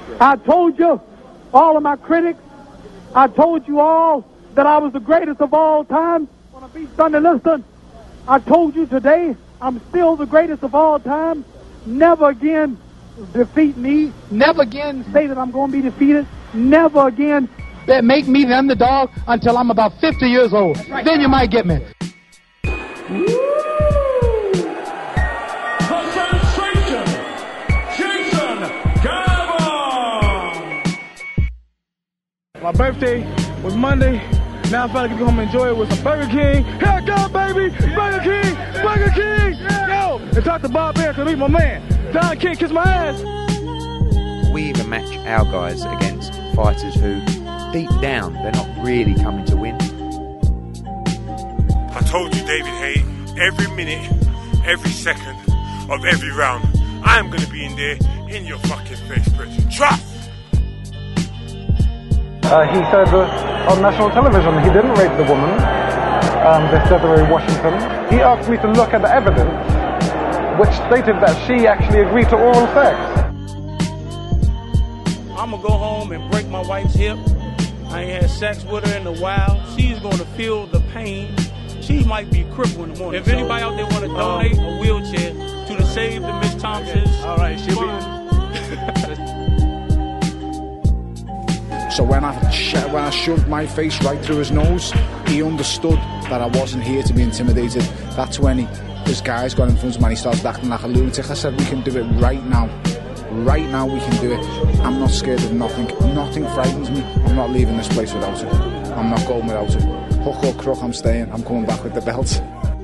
I told you, all of my critics, I told you all that I was the greatest of all time when I beat Sonny Liston. I told you today I'm still the greatest of all time. Never again defeat me. Never again say that I'm going to be defeated. Never again make me the underdog until I'm about 50 years old. Right. Then you might get me. My birthday was Monday. Now I'm finally gonna go home and enjoy it with some Burger King. Here I go, baby! Burger King! Burger King! Yo! And talk to Bob Bear, cause he's my man. Don King, kiss my ass! We even match our guys against fighters who, deep down, they're not really coming to win. I told you, David Haye, every minute, every second of every round, I am gonna be in there in your fucking face, Bridget. Trust! He said that on national television he didn't rape the woman, this Desiree Washington. He asked me to look at the evidence which stated that she actually agreed to oral sex. I'm gonna go home and break my wife's hip. I ain't had sex with her in a while. She's gonna feel the pain. She might be crippled in the morning. If anybody out there want to donate a wheelchair to the Save the Miss Thompsons, all right, she'll be. So when I shoved my face right through his nose, he understood that I wasn't here to be intimidated. That's when his guys got in front of me and he started acting like a lunatic. I said, we can do it right now. Right now we can do it. I'm not scared of nothing. Nothing frightens me. I'm not leaving this place without it. I'm not going without it. Hook or crook, I'm staying. I'm coming back with the belt.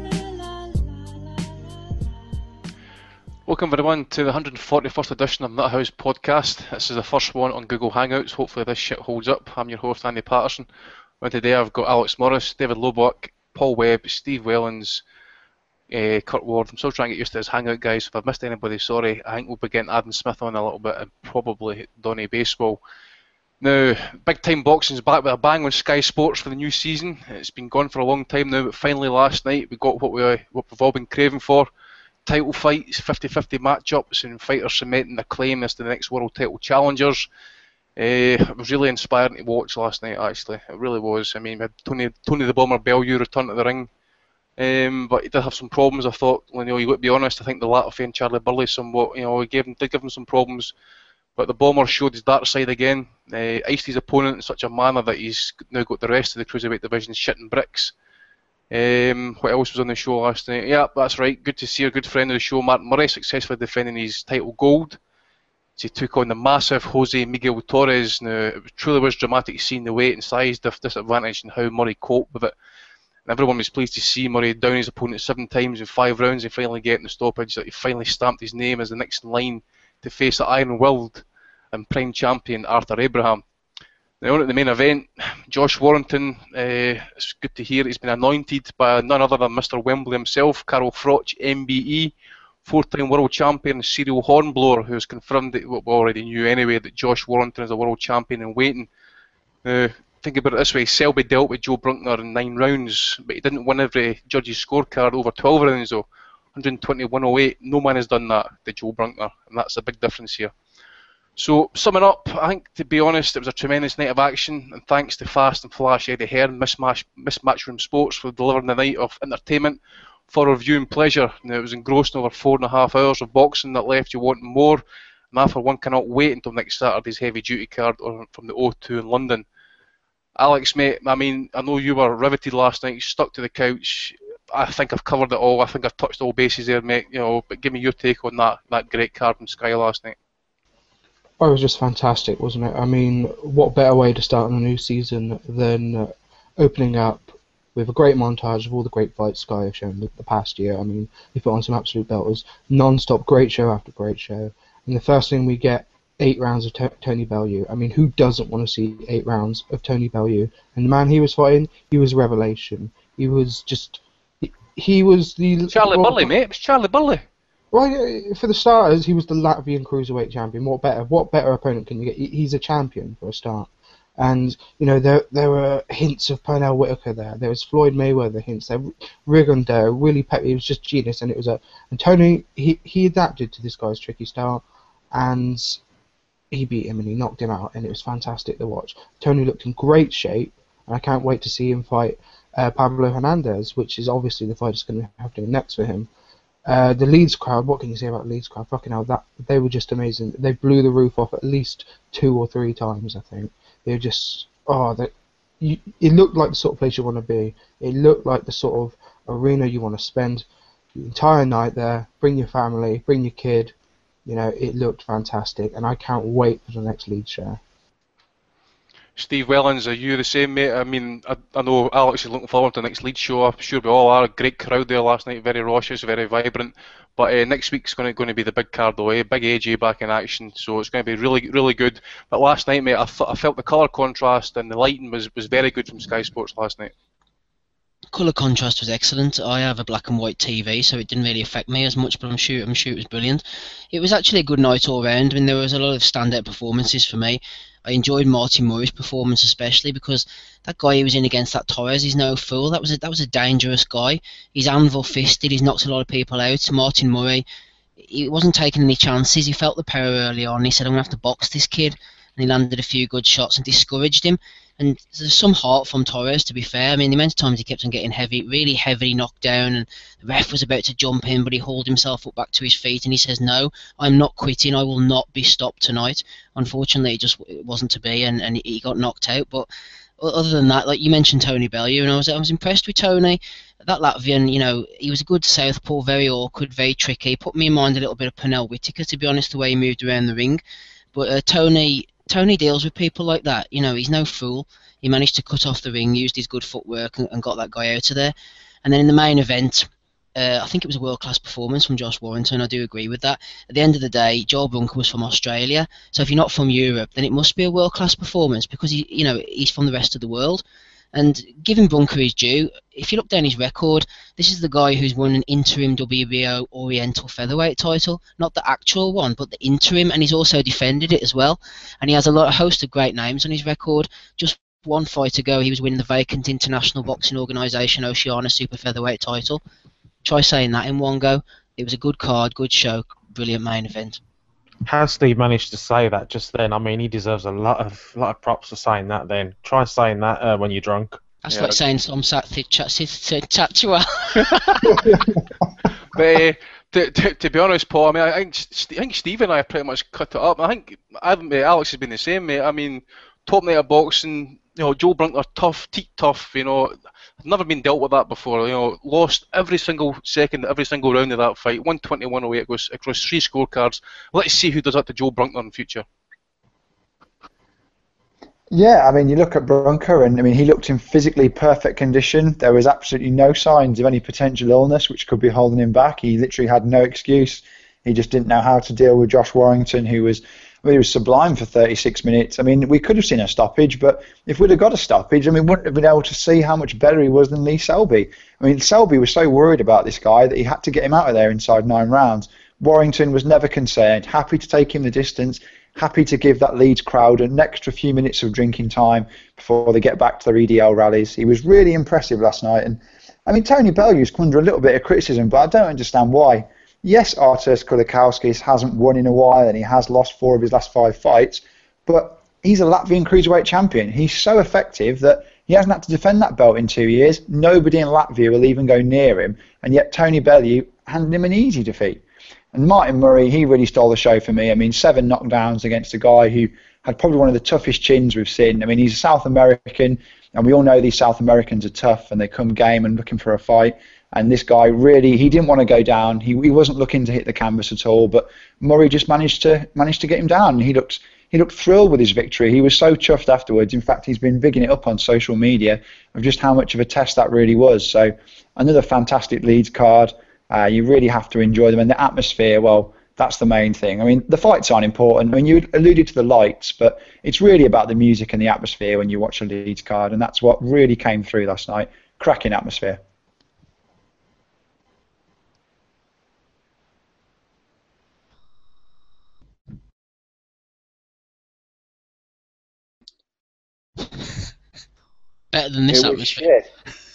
Welcome everyone to the 141st edition of Nuthouse Podcast. This is the first one on Google Hangouts. Hopefully this shit holds up. I'm your host Andy Patterson. And today I've got Alex Morris, David Lobach, Paul Webb, Steve Wellens, Kurt Ward. I'm still trying to get used to this Hangout, guys. If I've missed anybody, sorry. I think we'll be getting Adam Smith on a little bit and probably Donny Baseball. Now, big time boxing's back with a bang on Sky Sports for the new season. It's been gone for a long time now, but finally last night we got what we've all been craving for. Title fights, 50-50 matchups, and fighters cementing their claim as the next world title challengers. It was really inspiring to watch last night, actually. It really was. I mean, we had Tony the Bomber Bellew return to the ring, but he did have some problems. I thought, you got to be honest, I think the Latifi and Charlie Burley somewhat, he did give him some problems, but the Bomber showed his dark side again. Iced his opponent in such a manner that he's now got the rest of the cruiserweight division shitting bricks. What else was on the show last night? Yeah, that's right. Good to see a good friend of the show, Mark Murray, successfully defending his title gold. He took on the massive Jose Miguel Torres. Now, it truly was dramatic seeing the weight and size disadvantage and how Murray coped with it. And everyone was pleased to see Murray down his opponent 7 times in 5 rounds and finally getting the stoppage. That he finally stamped his name as the next in line to face the iron-willed and prime champion Arthur Abraham. Now on at the main event, Josh Warrington, it's good to hear he's been anointed by none other than Mr. Wembley himself, Carl Froch, MBE, 4-time world champion Cyril Hornblower, who has confirmed what we already knew anyway, that Josh Warrington is a world champion in waiting. Think about it this way, Selby dealt with Joe Brunkner in 9 rounds, but he didn't win every judge's scorecard over 12 rounds though. 120-108, no man has done that to Joe Brunkner, and that's a big difference here. So, summing up, I think, to be honest, it was a tremendous night of action, and thanks to Fast and Flash Eddie Hearn, Mismatchroom Sports, for delivering the night of entertainment for our viewing pleasure. Now, it was engrossing over 4.5 hours of boxing that left you wanting more, and I, for one, cannot wait until next Saturday's heavy-duty card from the O2 in London. Alex, mate, I mean, I know you were riveted last night, you stuck to the couch. I think I've covered it all. I think I've touched all bases there, mate. But give me your take on that great card from Sky last night. Oh, it was just fantastic, wasn't it? I mean, what better way to start the new season than opening up with a great montage of all the great fights Sky have shown the past year. I mean, they put on some absolute belters, non-stop, great show after great show. And the first thing we get, 8 rounds of Tony Bellew. I mean, who doesn't want to see 8 rounds of Tony Bellew? And the man he was fighting, he was a revelation. He was just... He was the... Charlie Burley, mate. It was Charlie Burley. Well, for the starters, he was the Latvian cruiserweight champion. What better opponent can you get? He's a champion for a start. And there were hints of Pernell Whitaker there. There was Floyd Mayweather hints there. Rigondeaux, really peppy. It was just genius. And Tony he adapted to this guy's tricky style, and he beat him and he knocked him out, and it was fantastic to watch. Tony looked in great shape, and I can't wait to see him fight Pablo Hernandez, which is obviously the fight that's going to have to be next for him. The Leeds crowd, what can you say about the Leeds crowd? Fucking hell, they were just amazing. They blew the roof off at least 2 or 3 times, I think. They were just, it looked like the sort of place you want to be. It looked like the sort of arena you want to spend the entire night there. Bring your family, bring your kid. You know, it looked fantastic, and I can't wait for the next Leeds show. Steve Wellens, are you the same, mate? I mean, I know Alex is looking forward to the next Leeds show. I'm sure we all are. A great crowd there last night, very raucous, very vibrant. But next week's going to be the big card away. Big AJ back in action, so it's going to be really, really good. But last night, mate, I felt the colour contrast and the lighting was very good from Sky Sports last night. Colour contrast was excellent. I have a black and white TV, so it didn't really affect me as much, but I'm sure it was brilliant. It was actually a good night all round. I mean, there was a lot of standout performances for me. I enjoyed Martin Murray's performance especially because that guy he was in against, that Torres, he's no fool. That was a dangerous guy. He's anvil-fisted. He's knocked a lot of people out. Martin Murray, he wasn't taking any chances. He felt the power early on. He said, I'm going to have to box this kid. And he landed a few good shots and discouraged him. And there's some heart from Torres, to be fair. I mean, the amount of times he kept on getting really heavily knocked down, and the ref was about to jump in, but he hauled himself up back to his feet, and he says, no, I'm not quitting, I will not be stopped tonight. Unfortunately, it wasn't to be, and he got knocked out. But other than that, like you mentioned Tony Bellew, and I was impressed with Tony. That Latvian, you know, he was a good southpaw, very awkward, very tricky. Put me in mind a little bit of Pernell Whitaker, to be honest, the way he moved around the ring. But Tony deals with people like that. You know, he's no fool. He managed to cut off the ring, used his good footwork, and got that guy out of there. And then in the main event, I think it was a world-class performance from Josh Warrington. I do agree with that. At the end of the day, Joel Brunker was from Australia. So if you're not from Europe, then it must be a world-class performance because he's from the rest of the world. And giving Brunker his due, if you look down his record, this is the guy who's won an interim WBO Oriental Featherweight title, not the actual one, but the interim, and he's also defended it as well. And he has a host of great names on his record. Just one fight ago, he was winning the vacant International Boxing Organisation Oceania Super Featherweight title. Try saying that in one go. It was a good card, good show, brilliant main event. How Steve managed to say that just then, I mean, he deserves a lot of props for saying that then. Try saying that when you're drunk. That's like saying some Saskatchewan. But to be honest, Paul, I mean, I think Steve and I pretty much cut it up. I think Alex has been the same, mate. I mean, top night of boxing, you know, Joe Brunker, tough, you know, I've never been dealt with that before, you know, lost every single second, every single round of that fight, 121 away, it goes across 3 scorecards. Let's see who does that to Joe Brunker in the future. Yeah, I mean, you look at Brunker, and I mean, he looked in physically perfect condition. There was absolutely no signs of any potential illness which could be holding him back. He literally had no excuse. He just didn't know how to deal with Josh Warrington, who was sublime for 36 minutes. I mean, we could have seen a stoppage, but if we'd have got a stoppage, I mean, we wouldn't have been able to see how much better he was than Lee Selby. I mean, Selby was so worried about this guy that he had to get him out of there inside 9 rounds. Warrington was never concerned, happy to take him the distance, happy to give that Leeds crowd an extra few minutes of drinking time before they get back to their EDL rallies. He was really impressive last night. And I mean, Tony Bellew's come under a little bit of criticism, but I don't understand why. Yes, Arturas Kulikauskis hasn't won in a while, and he has lost 4 of his last 5 fights, but he's a Latvian cruiserweight champion. He's so effective that he hasn't had to defend that belt in 2 years. Nobody in Latvia will even go near him, and yet Tony Bellew handed him an easy defeat. And Martin Murray, he really stole the show for me. I mean, 7 knockdowns against a guy who had probably one of the toughest chins we've seen. I mean, he's a South American, and we all know these South Americans are tough, and they come game and looking for a fight. And this guy really, he didn't want to go down. He wasn't looking to hit the canvas at all. But Murray just managed to get him down. He looked thrilled with his victory. He was so chuffed afterwards. In fact, he's been bigging it up on social media of just how much of a test that really was. So another fantastic Leeds card. You really have to enjoy them. And the atmosphere, well, that's the main thing. I mean, the fights aren't important. I mean, you alluded to the lights, but it's really about the music and the atmosphere when you watch a Leeds card. And that's what really came through last night. Cracking atmosphere. Better than this atmosphere.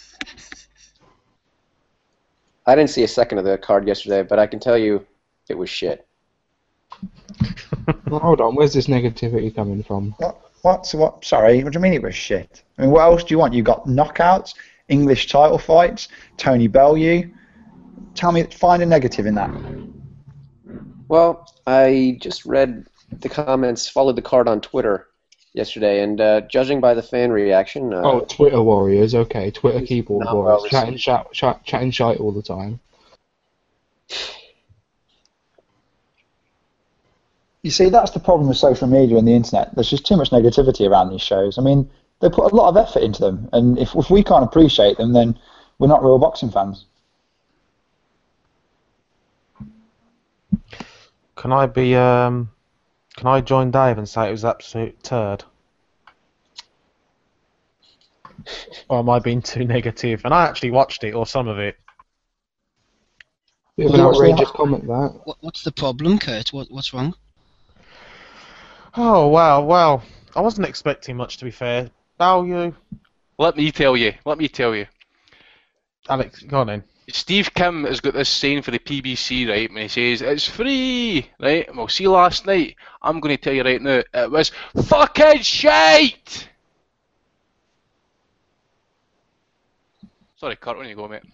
I didn't see a second of the card yesterday, but I can tell you it was shit. Well, hold on, where's this negativity coming from? What? Sorry, what do you mean it was shit? I mean, what else do you want? You got knockouts, English title fights, Tony Bellew. Tell me, find a negative in that. Well, I just read the comments, followed the card on Twitter yesterday, and judging by the fan reaction... Twitter warriors, okay, Twitter keyboard not warriors, well chatting shite all the time. You see, that's the problem with social media and the internet. There's just too much negativity around these shows. I mean, they put a lot of effort into them, and if we can't appreciate them, then we're not real boxing fans. Can I be? Can I join Dave and say it was absolute turd? Or am I being too negative? And I actually watched it, or some of it. Bit of an outrageous comment, that. What's the problem, Kurt? What's wrong? Oh, well, I wasn't expecting much, to be fair. Bellew. Let me tell you. Alex, go on then. Steve Kim has got this saying for the PBC, right, when he says, it's free, right? Well, see last night, I'm going to tell you right now, it was fucking shite! Sorry, Kurt, when you go, mate.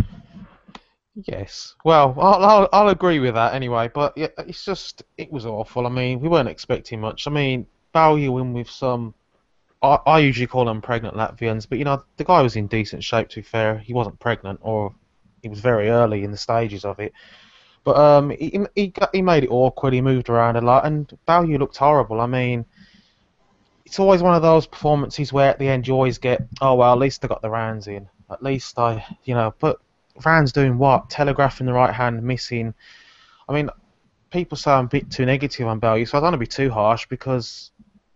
Yes. Well, I'll agree with that anyway, but yeah, it was awful. I mean, we weren't expecting much. I mean, Bellew in with some, I usually call them pregnant Latvians, but you know, the guy was in decent shape, to be fair. He wasn't pregnant, or he was very early in the stages of it. But he made it awkward, he moved around a lot, and Bellew looked horrible. I mean, it's always one of those performances where at the end you always get, oh well, at least I got the rounds in. At least but Rand's doing what? Telegraphing the right hand, missing. I mean, people say I'm a bit too negative on Bellew, so I don't want to be too harsh because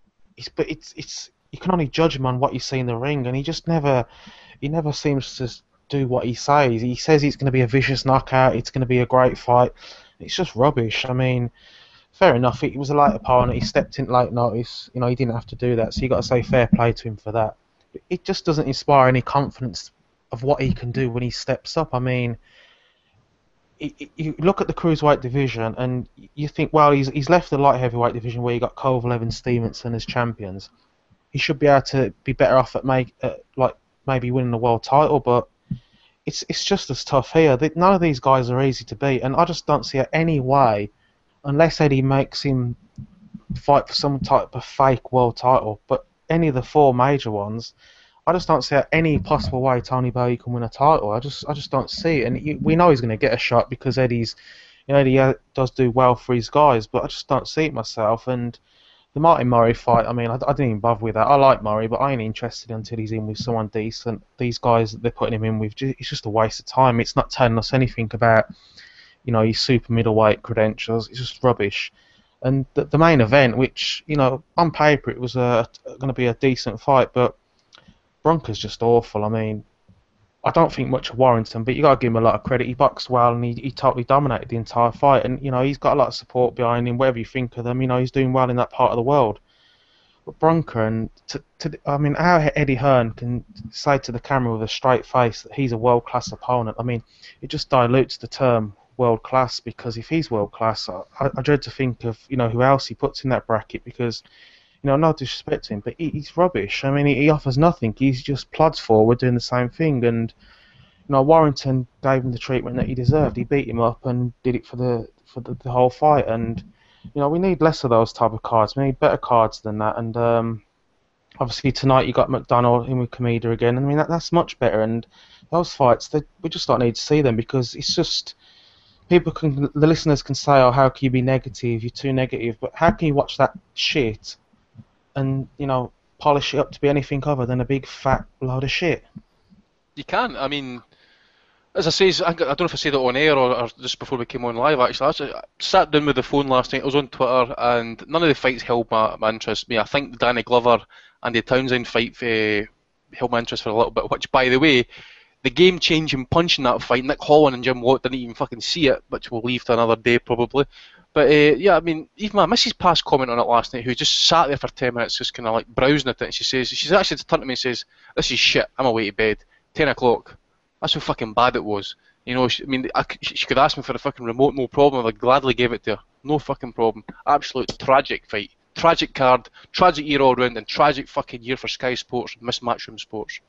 it's you can only judge him on what you see in the ring, and he never seems to do what he says. He says it's going to be a vicious knockout, it's going to be a great fight. It's just rubbish. I mean, fair enough. It was a late opponent. He stepped in late notice. You know, he didn't have to do that, so you got to say fair play to him for that. But it just doesn't inspire any confidence of what he can do when he steps up. I mean, you look at the cruiserweight division and you think, well, he's left the light heavyweight division where you got Kovalev and Stevenson as champions. He should be able to be better off at maybe winning the world title, but it's just as tough here. None of these guys are easy to beat, and I just don't see any way, unless Eddie makes him fight for some type of fake world title, but any of the four major ones, I just don't see any possible way Tony Bellew can win a title. I just don't see it, and we know he's going to get a shot because Eddie does do well for his guys, but I just don't see it myself. And the Martin Murray fight, I mean, I didn't even bother with that. I like Murray, but I ain't interested until he's in with someone decent. These guys that they're putting him in with, it's just a waste of time. It's not telling us anything about, his super middleweight credentials. It's just rubbish. And the main event, which, on paper it was going to be a decent fight, but Bronca's just awful. I mean, I don't think much of Warrington, but you got to give him a lot of credit. He boxed well and he totally dominated the entire fight. And, he's got a lot of support behind him, whatever you think of them. He's doing well in that part of the world. But Bronca, and how Eddie Hearn can say to the camera with a straight face that he's a world-class opponent, I mean, it just dilutes the term world-class, because if he's world-class, I dread to think of, who else he puts in that bracket, because... no disrespect to him, but he's rubbish. I mean, he offers nothing. He's just plods forward doing the same thing. And Warrington gave him the treatment that he deserved. He beat him up and did it for the whole fight. And we need less of those type of cards. We need better cards than that. And obviously tonight you got McDonald in with Kameda again. I mean, that's much better. And those fights, we just don't need to see them, because it's just the listeners can say, oh, how can you be negative? You're too negative. But how can you watch that shit and polish it up to be anything other than a big fat load of shit? You can't. I mean, as I say, I don't know if I said it on air or just before we came on live. Actually, I sat down with the phone last night. I was on Twitter, and none of the fights held my interest. I think the Danny Glover and the Townsend fight held my interest for a little bit. Which, by the way, the game-changing punch in that fight, Nick Holland and Jim Watt didn't even fucking see it, which we'll leave to another day probably. But yeah, I mean, even my missus passed comment on it last night, who just sat there for 10 minutes just kind of like browsing at it, and she's actually turned to me and says, this is shit, I'm away to bed, 10 o'clock. That's how fucking bad it was. She could ask me for a fucking remote, no problem, I'd gladly give it to her. No fucking problem. Absolute tragic fight. Tragic card, tragic year all round, and tragic fucking year for Sky Sports, Miss Matchroom Sports.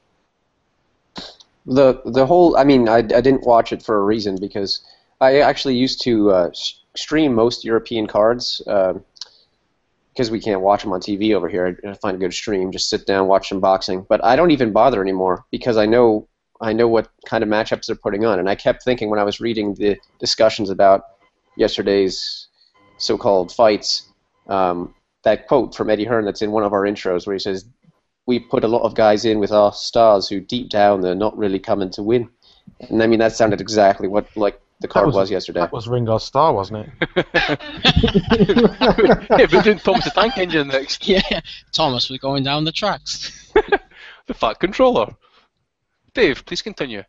The whole, I mean, I didn't watch it for a reason, because I actually used to stream most European cards, because we can't watch them on TV over here. I find a good stream, just sit down, watch some boxing. But I don't even bother anymore, because I know what kind of matchups they're putting on. And I kept thinking when I was reading the discussions about yesterday's so-called fights, that quote from Eddie Hearn that's in one of our intros where he says, "We put a lot of guys in with our stars who deep down they're not really coming to win." And I mean, that sounded exactly what the card was yesterday. That was Ringo's star, wasn't it? Yeah, but didn't Thomas the Tank Engine next? Yeah, Thomas was going down the tracks. The fat controller. Dave, please continue.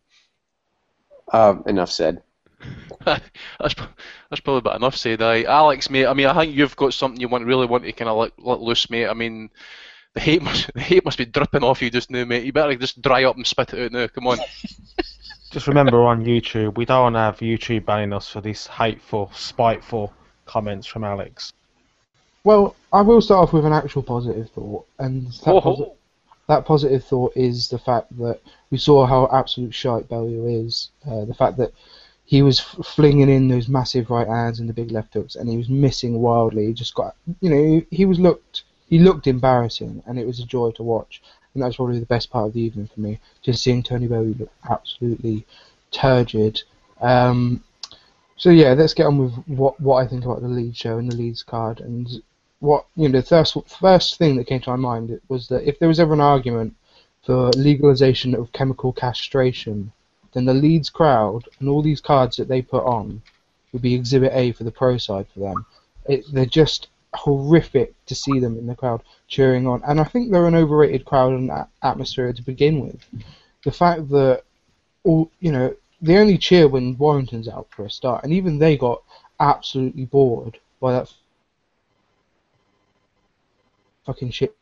Enough said. That's probably about enough said. Alex, mate. I mean, I think you've got something you really want to kind of let loose, mate. I mean, the hate must be dripping off you just now, mate. You better just dry up and spit it out now. Come on. Just remember on YouTube, we don't have YouTube banning us for these hateful, spiteful comments from Alex. Well, I will start off with an actual positive thought, and that positive thought is the fact that we saw how absolute shite Bellew is. The fact that he was flinging in those massive right hands and the big left hooks, and he was missing wildly. He just got, he looked embarrassing, and it was a joy to watch. And that's probably the best part of the evening for me, just seeing Tony Bellew look absolutely turgid. So yeah, let's get on with what I think about the Leeds show and the Leeds card. And what the first thing that came to my mind was that if there was ever an argument for legalization of chemical castration, then the Leeds crowd and all these cards that they put on would be Exhibit A for the pro side for them. They're just horrific to see them in the crowd cheering on, and I think they're an overrated crowd and atmosphere to begin with. The fact that they only cheer when Warrington's out for a start, and even they got absolutely bored by that fucking shit.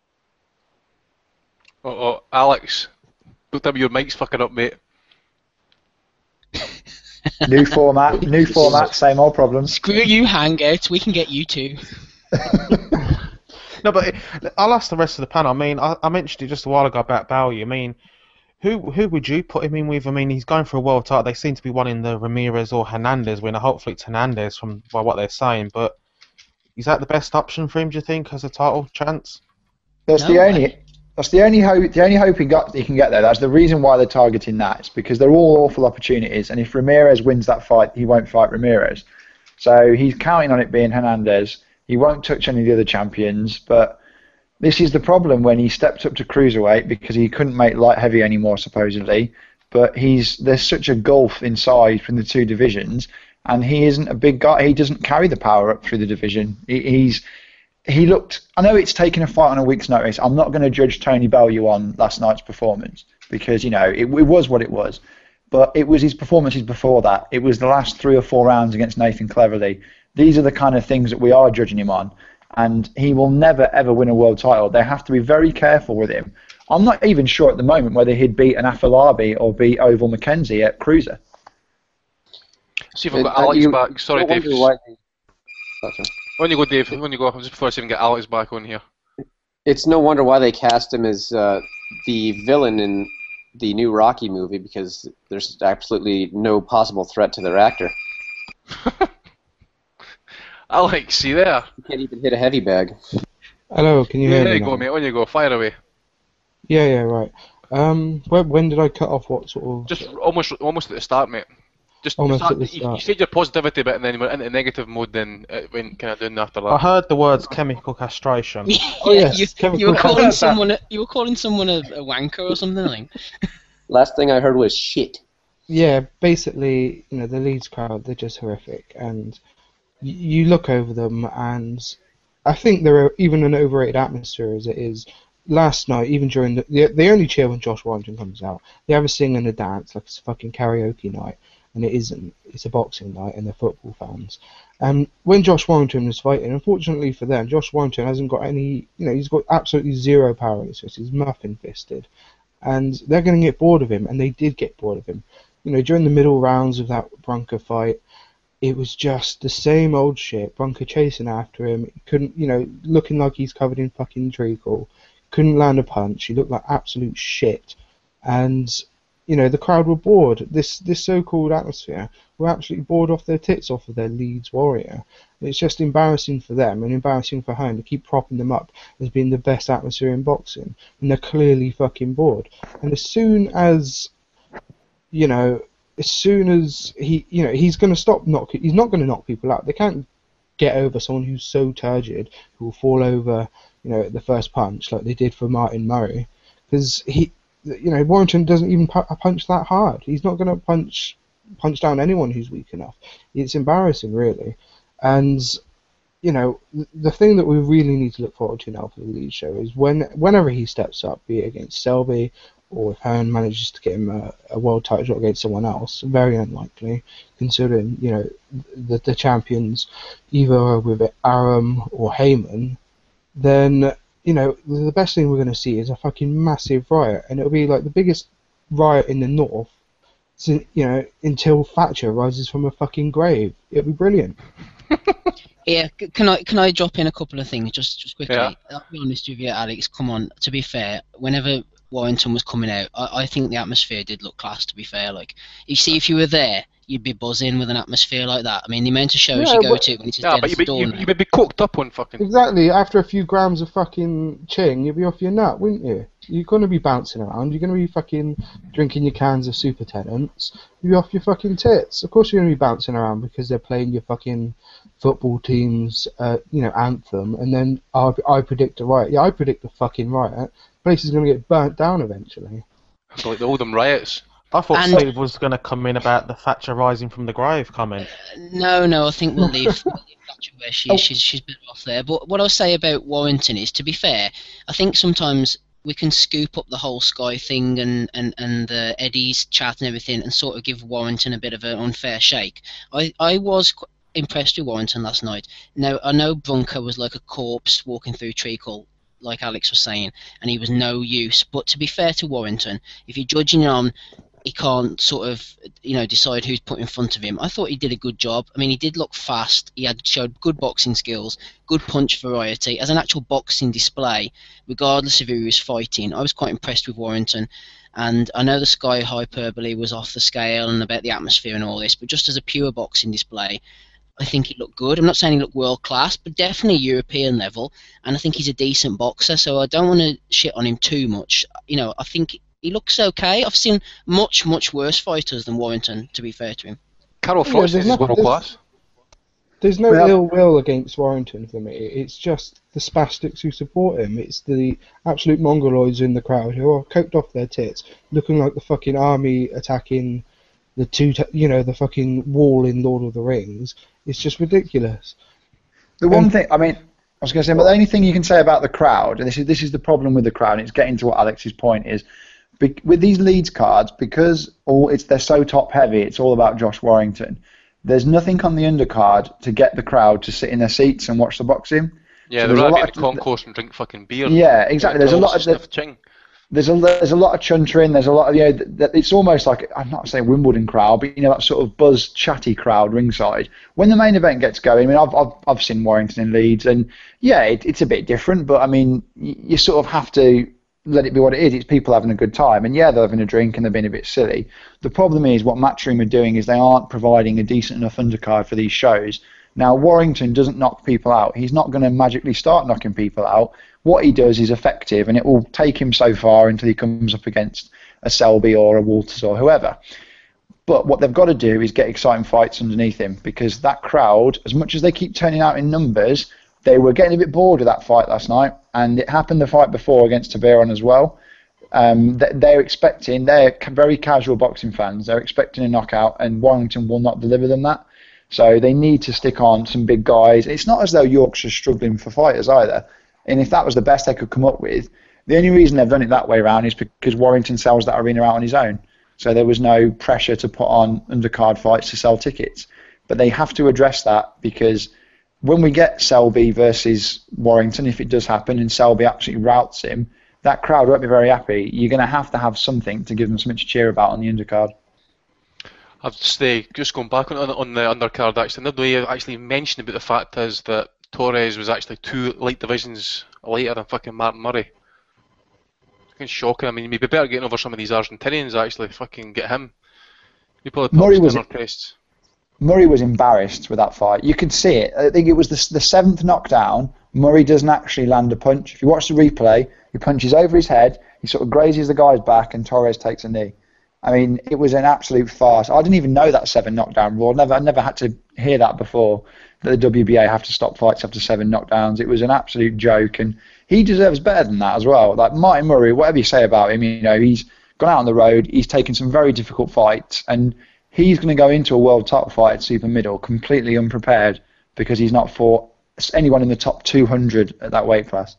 Oh, Alex, don't tell me your mic's fucking up, mate. New format, same old problems. Screw you, Hangouts. We can get you too. No, but I'll ask the rest of the panel. I mean, I mentioned it just a while ago about Bellew. I mean, who would you put him in with? I mean, he's going for a world title. They seem to be wanting the Ramirez or Hernandez winner. Hopefully it's Hernandez by what they're saying. But is that the best option for him, do you think, as a title chance? That's the only hope he can get there. That's the reason why they're targeting that. It's because they're all awful opportunities, and if Ramirez wins that fight, he won't fight Ramirez. So he's counting on it being Hernandez. He won't touch any of the other champions, but this is the problem when he stepped up to cruiserweight because he couldn't make light heavy anymore, supposedly. But there's such a gulf in size from the two divisions, and he isn't a big guy. He doesn't carry the power up through the division. He looked. I know it's taken a fight on a week's notice. I'm not going to judge Tony Bellew on last night's performance because it was what it was. But it was his performances before that. It was the last 3 or 4 rounds against Nathan Cleverly. These are the kind of things that we are judging him on, and he will never ever win a world title. They have to be very careful with him. I'm not even sure at the moment whether he'd beat an Afolabi or beat Oval McKenzie at cruiser. See if I've got Alex back. Sorry, Dave. On you go, Dave. On you go. Just before I even get Alex back on here. It's no wonder why they cast him as the villain in the new Rocky movie, because there's absolutely no possible threat to their actor. Alex, see there? You can't even hit a heavy bag. Hello, can you hear me? There you go, mate. On you go. Fire away. Yeah, right. When did I cut off? What sort of? Just almost at the start, mate. Just almost at the start. You said your positivity bit, and then you went into negative mode. Then it went kind of down after that. I heard the words chemical castration. Oh yes, you were calling someone. You were calling someone a wanker or something like. Last thing I heard was shit. Yeah, basically, the Leeds crowd, they're just horrific, and you look over them, and I think they're even an overrated atmosphere as it is. Last night, even during they only cheer when Josh Warrington comes out. They have a sing and a dance like it's a fucking karaoke night, and it isn't. It's a boxing night, and they're football fans. And when Josh Warrington was fighting, unfortunately for them, Josh Warrington hasn't got any. He's got absolutely zero power in his fist. He's muffin-fisted, and they're going to get bored of him, and they did get bored of him. During the middle rounds of that Bronca fight, it was just the same old shit. Bronco chasing after him. He couldn't, looking like he's covered in fucking treacle. Couldn't land a punch. He looked like absolute shit. And, the crowd were bored. This so-called atmosphere were absolutely bored off their tits off of their Leeds Warrior. It's just embarrassing for them and embarrassing for Hearn to keep propping them up as being the best atmosphere in boxing. And they're clearly fucking bored. And as soon as he, he's going to stop he's not going to knock people out. They can't get over someone who's so turgid who will fall over, at the first punch like they did for Martin Murray, because Warrington doesn't even punch that hard. He's not going to punch down anyone who's weak enough. It's embarrassing, really. And the thing that we really need to look forward to now for the Leeds show is whenever he steps up, be it against Selby, or if Hearn manages to get him a world title shot against someone else, very unlikely, considering, the champions either with Arum or Heyman, then, the best thing we're going to see is a fucking massive riot, and it'll be like the biggest riot in the north, until Thatcher rises from a fucking grave. It'll be brilliant. Yeah, can I drop in a couple of things just quickly? Yeah. I'll be honest with you, Alex. Come on, to be fair, whenever Warrington was coming out, I think the atmosphere did look class, to be fair. Like, you see, if you were there, you'd be buzzing with an atmosphere like that. I mean, the amount of shows you go to when it's just dead as a doornail. You'd be cooked up on fucking... Exactly, after a few grams of fucking ching, you'd be off your nut, wouldn't you? You're going to be bouncing around, you're going to be fucking drinking your cans of Super Tenants, you'll be off your fucking tits. Of course you're going to be bouncing around because they're playing your fucking football team's, anthem, and then I predict a riot. Yeah, I predict a fucking riot. The place is going to get burnt down eventually. It's like all them riots. I thought Steve was going to come in about the Thatcher rising from the grave comment. No, I think we'll leave Thatcher where she is. She's better off there. But what I'll say about Warrington is, to be fair, I think sometimes we can scoop up the whole Sky thing and Eddie's chat and everything and sort of give Warrington a bit of an unfair shake. I was impressed with Warrington last night. Now, I know Bronco was like a corpse walking through treacle, like Alex was saying, and he was no use. But to be fair to Warrington, if you're judging on he can't sort of, decide who's put in front of him, I thought he did a good job. I mean, he did look fast. He showed good boxing skills, good punch variety. As an actual boxing display, regardless of who he was fighting, I was quite impressed with Warrington. And I know the Sky hyperbole was off the scale and about the atmosphere and all this, but just as a pure boxing display, I think he looked good. I'm not saying he looked world class, but definitely European level. And I think he's a decent boxer, so I don't want to shit on him too much. I think he looks okay. I've seen much, much worse fighters than Warrington, to be fair to him. Carol Frost is world class. There's no ill will against Warrington for me. It's just the spastics who support him. It's the absolute mongoloids in the crowd who are coked off their tits, looking like the fucking army attacking the fucking wall in Lord of the Rings. It's just ridiculous. The one thing, I was going to say, but the only thing you can say about the crowd, and this is the problem with the crowd, and it's getting to what Alex's point is, with these Leeds cards, because they're so top heavy, it's all about Josh Warrington. There's nothing on the undercard to get the crowd to sit in their seats and watch the boxing. Yeah, they're rather be in the concourse and drink fucking beer. Yeah, exactly. There's a lot of there's a lot of chuntering. There's a lot of it's almost like, I'm not saying Wimbledon crowd, but that sort of buzz, chatty crowd ringside. When the main event gets going, I've seen Warrington in Leeds, and yeah, it's a bit different, but you sort of have to let it be what it is. It's people having a good time, and yeah, they're having a drink and they're being a bit silly. The problem is what Matchroom are doing is they aren't providing a decent enough undercard for these shows. Now, Warrington doesn't knock people out. He's not going to magically start knocking people out. What he does is effective, and it will take him so far until he comes up against a Selby or a Walters or whoever. But what they've got to do is get exciting fights underneath him, because that crowd, as much as they keep turning out in numbers, they were getting a bit bored of that fight last night, and it happened the fight before against Tabiron as well. They're very casual boxing fans, they're expecting a knockout, and Warrington will not deliver them that. So they need to stick on some big guys. It's not as though Yorkshire's struggling for fighters either, and if that was the best they could come up with, the only reason they've done it that way around is because Warrington sells that arena out on his own. So there was no pressure to put on undercard fights to sell tickets. But they have to address that, because when we get Selby versus Warrington, if it does happen and Selby absolutely routs him, that crowd won't be very happy. You're going to have something to give them something to cheer about on the undercard. I've just going back on the undercard actually. Another way I actually mentioned about the fact is that Torres was actually 2 light divisions later than fucking Martin Murray. Fucking shocking. I mean, you'd be better getting over some of these Argentinians actually. Fucking get him. You probably Murray was embarrassed with that fight. You could see it. I think it was the 7th knockdown. Murray doesn't actually land a punch. If you watch the replay, he punches over his head, he sort of grazes the guy's back, and Torres takes a knee. I mean, it was an absolute farce. I didn't even know that 7 knockdown rule. I never had to hear that before, that the WBA have to stop fights after 7 knockdowns. It was an absolute joke, and he deserves better than that as well. Like Martin Murray, whatever you say about him, you know, he's gone out on the road, he's taken some very difficult fights, and he's going to go into a world title fight at super middle completely unprepared because he's not fought anyone in the top 200 at that weight class.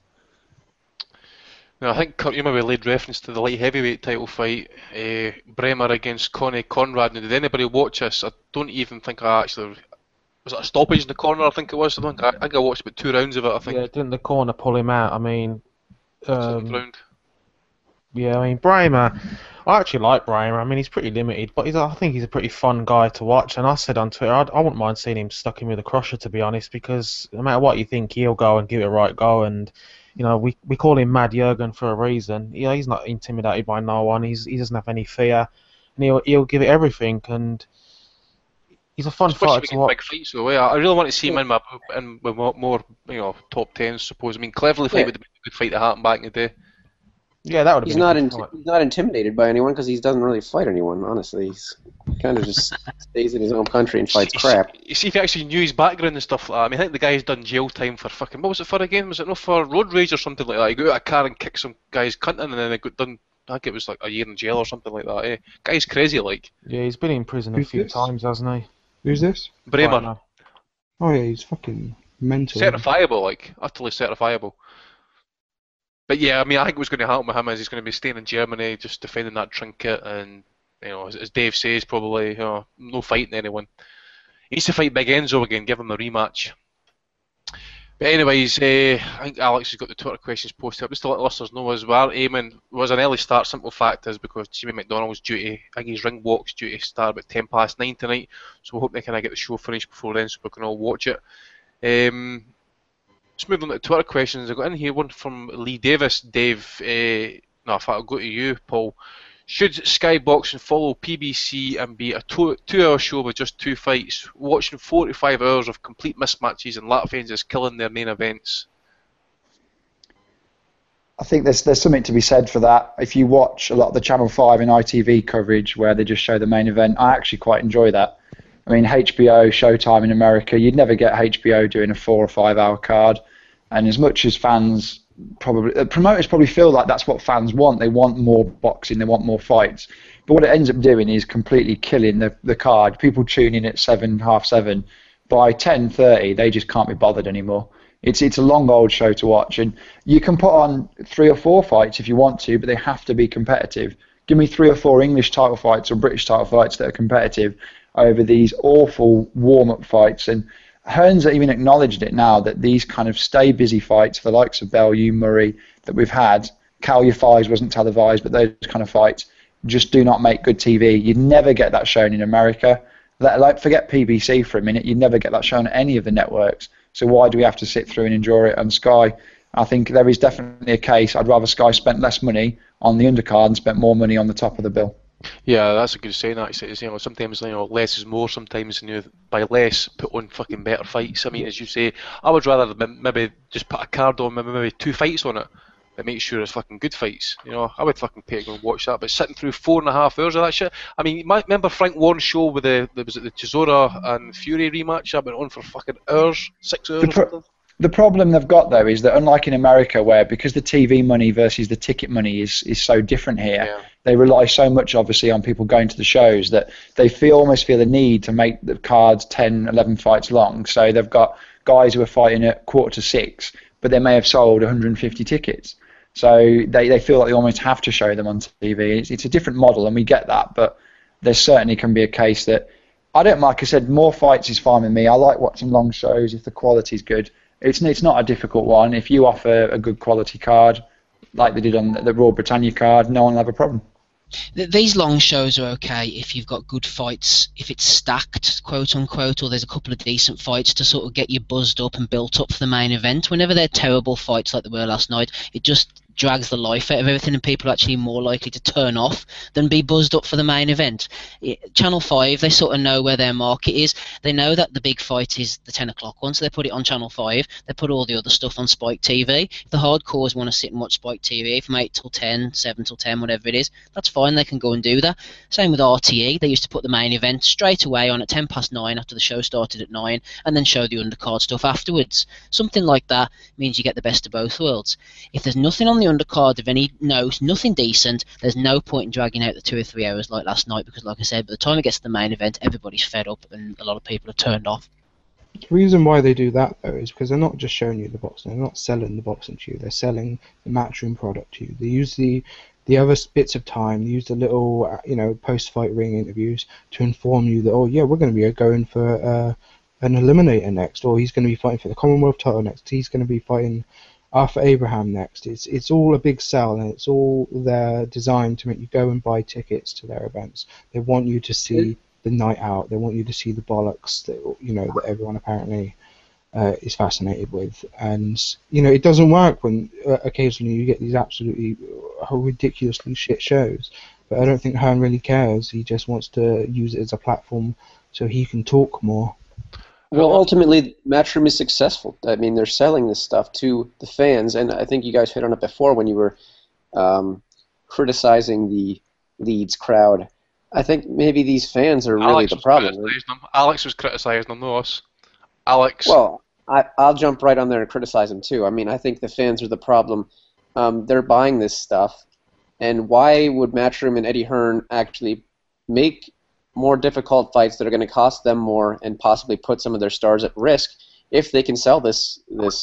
Now, I think Kurt Yuma laid reference to the light heavyweight title fight, Bremer against Connie Conrad. Now, did anybody watch this? I don't even think I actually... Was it a stoppage in the corner, I think it was? I think I watched about 2 rounds of it, I think. Yeah, didn't the corner pull him out? I mean... 7th round. Yeah, I mean, Bremer... I actually like Bremer. I mean, he's pretty limited, but I think he's a pretty fun guy to watch. And I said on Twitter, I wouldn't mind seeing him stuck in with a crusher, to be honest, because no matter what you think, he'll go and give it a right go. And you know, we call him Mad Jurgen for a reason. You know, he's not intimidated by no one. He doesn't have any fear, and he'll give it everything. And he's a fun fighter to watch. Big fights, though, I really want to see him in with more, you know, top 10s, I suppose. I mean, Cleverly fight would have been a good fight that happened back in the day. Yeah, that would have been. He's not intimidated by anyone because he doesn't really fight anyone. Honestly, he's kind of just stays in his own country and fights crap. You see, if you actually knew his background and stuff like that. I mean, I think the guy's done jail time for fucking, what was it for again? Was it not for road rage or something like that? He got out of a car and kicked some guy's cunt in, and then they got done. I think it was like a year in jail or something like that. Guy's crazy, like. Yeah, he's been in prison a few times, hasn't he? Who's this? Bremer. Oh yeah, he's fucking mental. Certifiable, like utterly certifiable. But yeah, I mean, I think what's going to happen with him is he's going to be staying in Germany, just defending that trinket, and you know, as Dave says, probably, you know, no fighting anyone. He needs to fight Big Enzo again, give him a rematch. But anyways, I think Alex has got the Twitter questions posted up. Just to let listeners know as well, Eamon was an early start. Simple fact is because Jimmy McDonald's duty, I think his ring walk's due to start about 9:10 tonight, so we hope they kind of get the show finished before then, so we can all watch it. Let's move on to Twitter questions. I got in here one from Lee Davis. Dave, no, in fact, I'll go to you, Paul. Should Sky Boxing follow PBC and be a 2-hour show with just 2 fights? Watching 45 hours of complete mismatches and Latvians is killing their main events. I think there's something to be said for that. If you watch a lot of the Channel 5 and ITV coverage where they just show the main event, I actually quite enjoy that. I mean, HBO, Showtime in America, you'd never get HBO doing a 4 or 5 hour card. And as much as fans promoters probably feel like that's what fans want. They want more boxing, they want more fights. But what it ends up doing is completely killing the card. People tune in at 7, half 7. By 10:30, they just can't be bothered anymore. It's a long old show to watch, and you can put on 3 or 4 fights if you want to, but they have to be competitive. Give me 3 or 4 English title fights or British title fights that are competitive over these awful warm-up fights. And Hearns even acknowledged it now, that these kind of stay busy fights for the likes of Bellew, Murray that we've had, Callier Fives wasn't televised, but those kind of fights just do not make good TV. You'd never get that shown in America. Forget PBC for a minute, you'd never get that shown at any of the networks. So why do we have to sit through and endure it on Sky? I think there is definitely a case. I'd rather Sky spent less money on the undercard and spent more money on the top of the bill. Yeah, that's a good saying. Actually, you know, sometimes, you know, less is more. Sometimes, you know, by less, put on fucking better fights. I mean, as you say, I would rather maybe just put a card on, maybe 2 fights on it, but make sure it's fucking good fights. You know, I would fucking pay to go and watch that. But sitting through 4.5 hours of that shit. I mean, remember Frank Warren's show with the Chisora and Fury rematch? That went on for fucking hours, 6 hours. Or something. The problem they've got, though, is that unlike in America, where because the TV money versus the ticket money is so different here, they rely so much, obviously, on people going to the shows that they almost feel the need to make the cards 10, 11 fights long. So they've got guys who are fighting at 5:45, but they may have sold 150 tickets. So they feel like they almost have to show them on TV. It's a different model, and we get that, but there certainly can be a case that, I don't, like I said, more fights is fine with me. I like watching long shows if the quality's good. It's not a difficult one. If you offer a good quality card, like they did on the Raw Britannia card, no one will have a problem. These long shows are okay if you've got good fights, if it's stacked, quote unquote, or there's a couple of decent fights to sort of get you buzzed up and built up for the main event. Whenever they're terrible fights like they were last night, it just drags the life out of everything, and people are actually more likely to turn off than be buzzed up for the main event. Channel 5, they sort of know where their market is. They know that the big fight is the 10 o'clock one, so they put it on Channel 5. They put all the other stuff on Spike TV. If the hardcores want to sit and watch Spike TV from 8 till 10, 7 till 10, whatever it is, that's fine, they can go and do that. Same with RTE. They used to put the main event straight away on at 10 past 9 after the show started at 9, and then show the undercard stuff afterwards. Something like that means you get the best of both worlds. If there's nothing on the undercard of any note, nothing decent, there's no point in dragging out the 2 or 3 hours like last night, because like I said, by the time it gets to the main event, everybody's fed up and a lot of people are turned off. The reason why they do that, though, is because they're not just showing you the boxing, they're not selling the boxing to you, they're selling the matchroom product to you. They use the other bits of time, they use the little, post-fight ring interviews to inform you that, oh yeah, we're going to be going for an eliminator next, or he's going to be fighting for the Commonwealth title next, he's going to be fighting Arthur Abraham next. It's all a big sell, and it's all there designed to make you go and buy tickets to their events. They want you to see the night out. They want you to see the bollocks that everyone apparently is fascinated with. And it doesn't work when occasionally you get these absolutely ridiculously shit shows. But I don't think Hearn really cares. He just wants to use it as a platform so he can talk more. Well, ultimately, Matchroom is successful. I mean, they're selling this stuff to the fans, and I think you guys hit on it before when you were criticizing the Leeds crowd. I think maybe these fans are really the problem. Alex was criticising them, not us. Alex. Well, I'll jump right on there and criticize them too. I mean, I think the fans are the problem. They're buying this stuff, and why would Matchroom and Eddie Hearn actually make more difficult fights that are going to cost them more and possibly put some of their stars at risk if they can sell this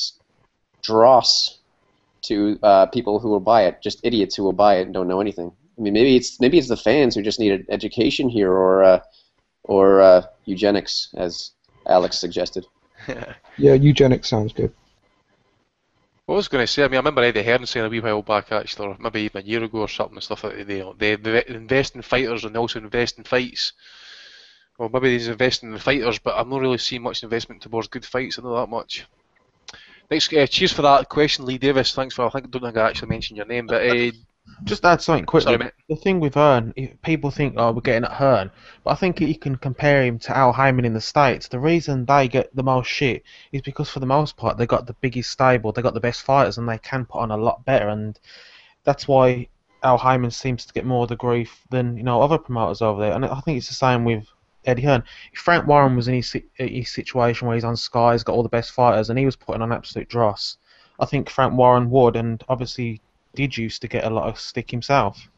dross to people who will buy it, just idiots who will buy it and don't know anything. I mean, maybe it's the fans who just need an education here, or eugenics, as Alex suggested. Yeah, eugenics sounds good. What I was going to say, I remember Eddie Hearn saying a wee while back, actually, or maybe even a year ago or something, and stuff like that. They invest in fighters and they also invest in fights. Well, maybe he's investing in the fighters, but I've not really seen much investment towards good fights, not that much. Next, cheers for that question, Lee Davis. Thanks for. I don't think I actually mentioned your name, but just add something quickly. Sorry, mate. The thing with Hearn, people think, oh, we're getting at Hearn, but I think you can compare him to Al Hyman in the States. The reason they get the most shit is because, for the most part, they got the biggest stable, they got the best fighters, and they can put on a lot better, and that's why Al Hyman seems to get more of the grief than other promoters over there. And I think it's the same with Eddie Hearn. If Frank Warren was in his situation where he's on Sky, he's got all the best fighters, and he was putting on absolute dross, I think Frank Warren would, and obviously did used to get a lot of stick himself.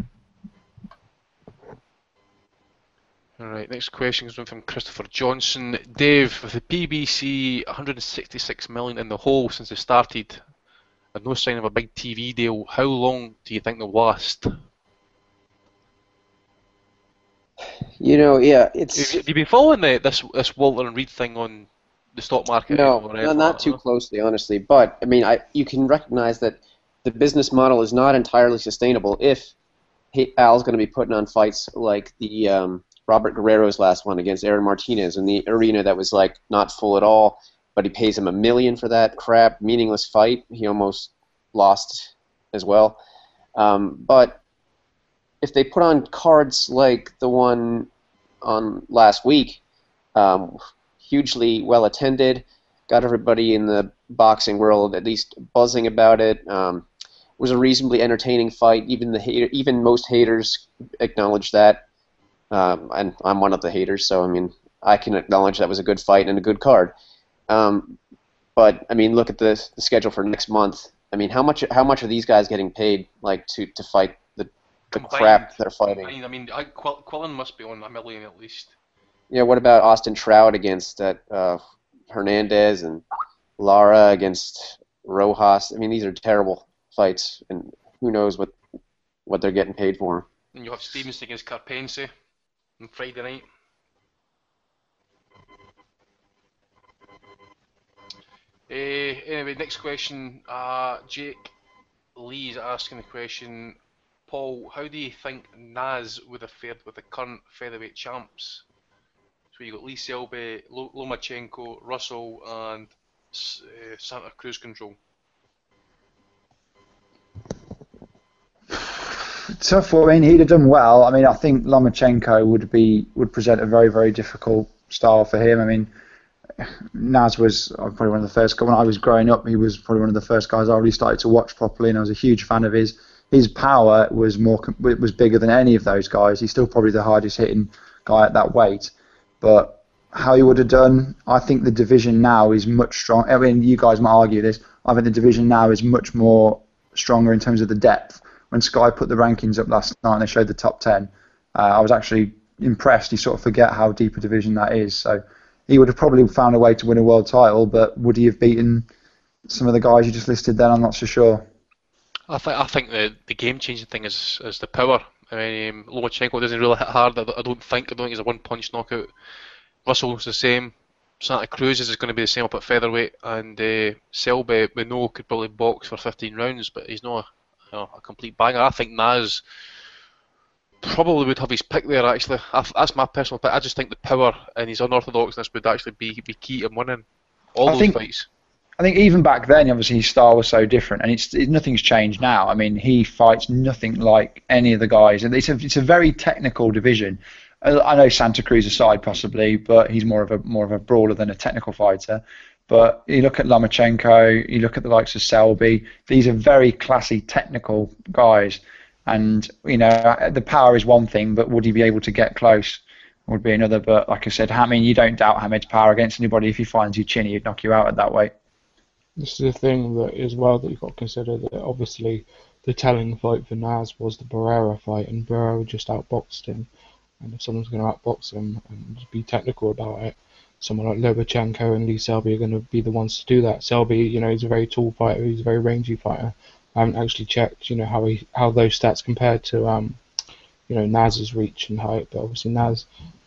Alright, next question comes from Christopher Johnson. Dave, with the BBC 166 million in the hole since they started and no sign of a big TV deal, how long do you think they'll last? It's... Have you been following this Walter and Reed thing on the stock market? No, not too closely, honestly. But, I mean, you can recognize that the business model is not entirely sustainable if Al's going to be putting on fights like the Robert Guerrero's last one against Aaron Martinez in the arena that was like not full at all, but he pays him $1 million for that crap, meaningless fight. He almost lost as well. But if they put on cards like the one on last week, hugely well attended, got everybody in the boxing world at least buzzing about it. Was a reasonably entertaining fight. Even most haters acknowledge that, and I'm one of the haters, so I mean I can acknowledge that was a good fight and a good card. But I mean, look at the schedule for next month. I mean, how much are these guys getting paid, like to fight the crap they're fighting? I mean, Quillen must be on $1 million at least. Yeah, what about Austin Trout against Hernandez and Lara against Rojas? I mean, these are terrible fights, and who knows what they're getting paid for. And you have Stevenson against Carpense on Friday night. Anyway, next question. Jake Lee's asking the question. Paul, how do you think Naz would have fared with the current featherweight champs? So you got Lee Selby, Lomachenko, Russell, and Santa Cruz Control. Tough. I mean, he'd have done well. I mean, I think Lomachenko would present a very, very difficult style for him. I mean, Naz was probably one of the first. When I was growing up, he was probably one of the first guys I really started to watch properly, and I was a huge fan of his. His power was bigger than any of those guys. He's still probably the hardest hitting guy at that weight. But how he would have done, I think the division now is much stronger. I mean, you guys might argue this. I think the division now is much more stronger in terms of the depth. When Sky put the rankings up last night and they showed the top 10, I was actually impressed. You sort of forget how deep a division that is. So he would have probably found a way to win a world title, but would he have beaten some of the guys you just listed then? I'm not so sure. I think the game-changing thing is the power. I mean, Lomachenko doesn't really hit hard. I don't think he's a one-punch knockout. Russell's the same. Santa Cruz is going to be the same up at featherweight, and Selby, we know, could probably box for 15 rounds, but he's not a complete banger. I think Naz probably would have his pick there, actually. That's my personal pick. I just think the power and his unorthodoxness would actually be key to him winning all those fights. I think even back then, obviously, his style was so different, and nothing's changed now. I mean, he fights nothing like any of the guys, and it's a very technical division. I know Santa Cruz aside, possibly, but he's more of a brawler than a technical fighter. But you look at Lomachenko, you look at the likes of Selby. These are very classy, technical guys, and the power is one thing, but would he be able to get close? Would be another. But like I said, I mean, you don't doubt Hamid's power against anybody. If he finds you chinny, he'd knock you out at that weight. This is the thing that as well that you've got to consider, that obviously the telling fight for Naz was the Barrera fight, and Barrera just outboxed him. And if someone's going to outbox him and be technical about it, someone like Lomachenko and Lee Selby are going to be the ones to do that. Selby, he's a very tall fighter, he's a very rangy fighter. I haven't actually checked, how those stats compared to, Naz's reach and height, but obviously Naz,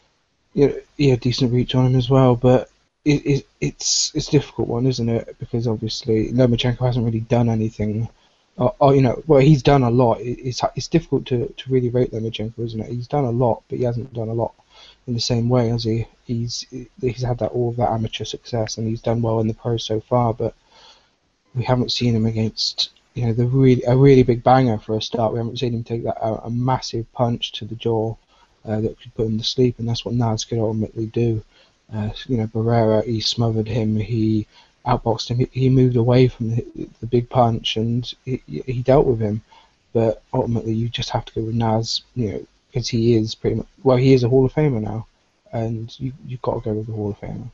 decent reach on him as well, but it's a difficult one, isn't it? Because obviously Lomachenko hasn't really done anything. He's done a lot. It's difficult to really rate Lomachenko, isn't it? He's done a lot, but he hasn't done a lot in the same way as he's had all of that amateur success, and he's done well in the pros so far. But we haven't seen him against a really big banger for a start. We haven't seen him take a massive punch to the jaw that could put him to sleep, and that's what Naz could ultimately do. Barrera, he smothered him, he outboxed him, he moved away from the big punch, and he dealt with him. But ultimately, you just have to go with Naz, because he is he is a Hall of Famer now, and you've got to go with the Hall of Famer.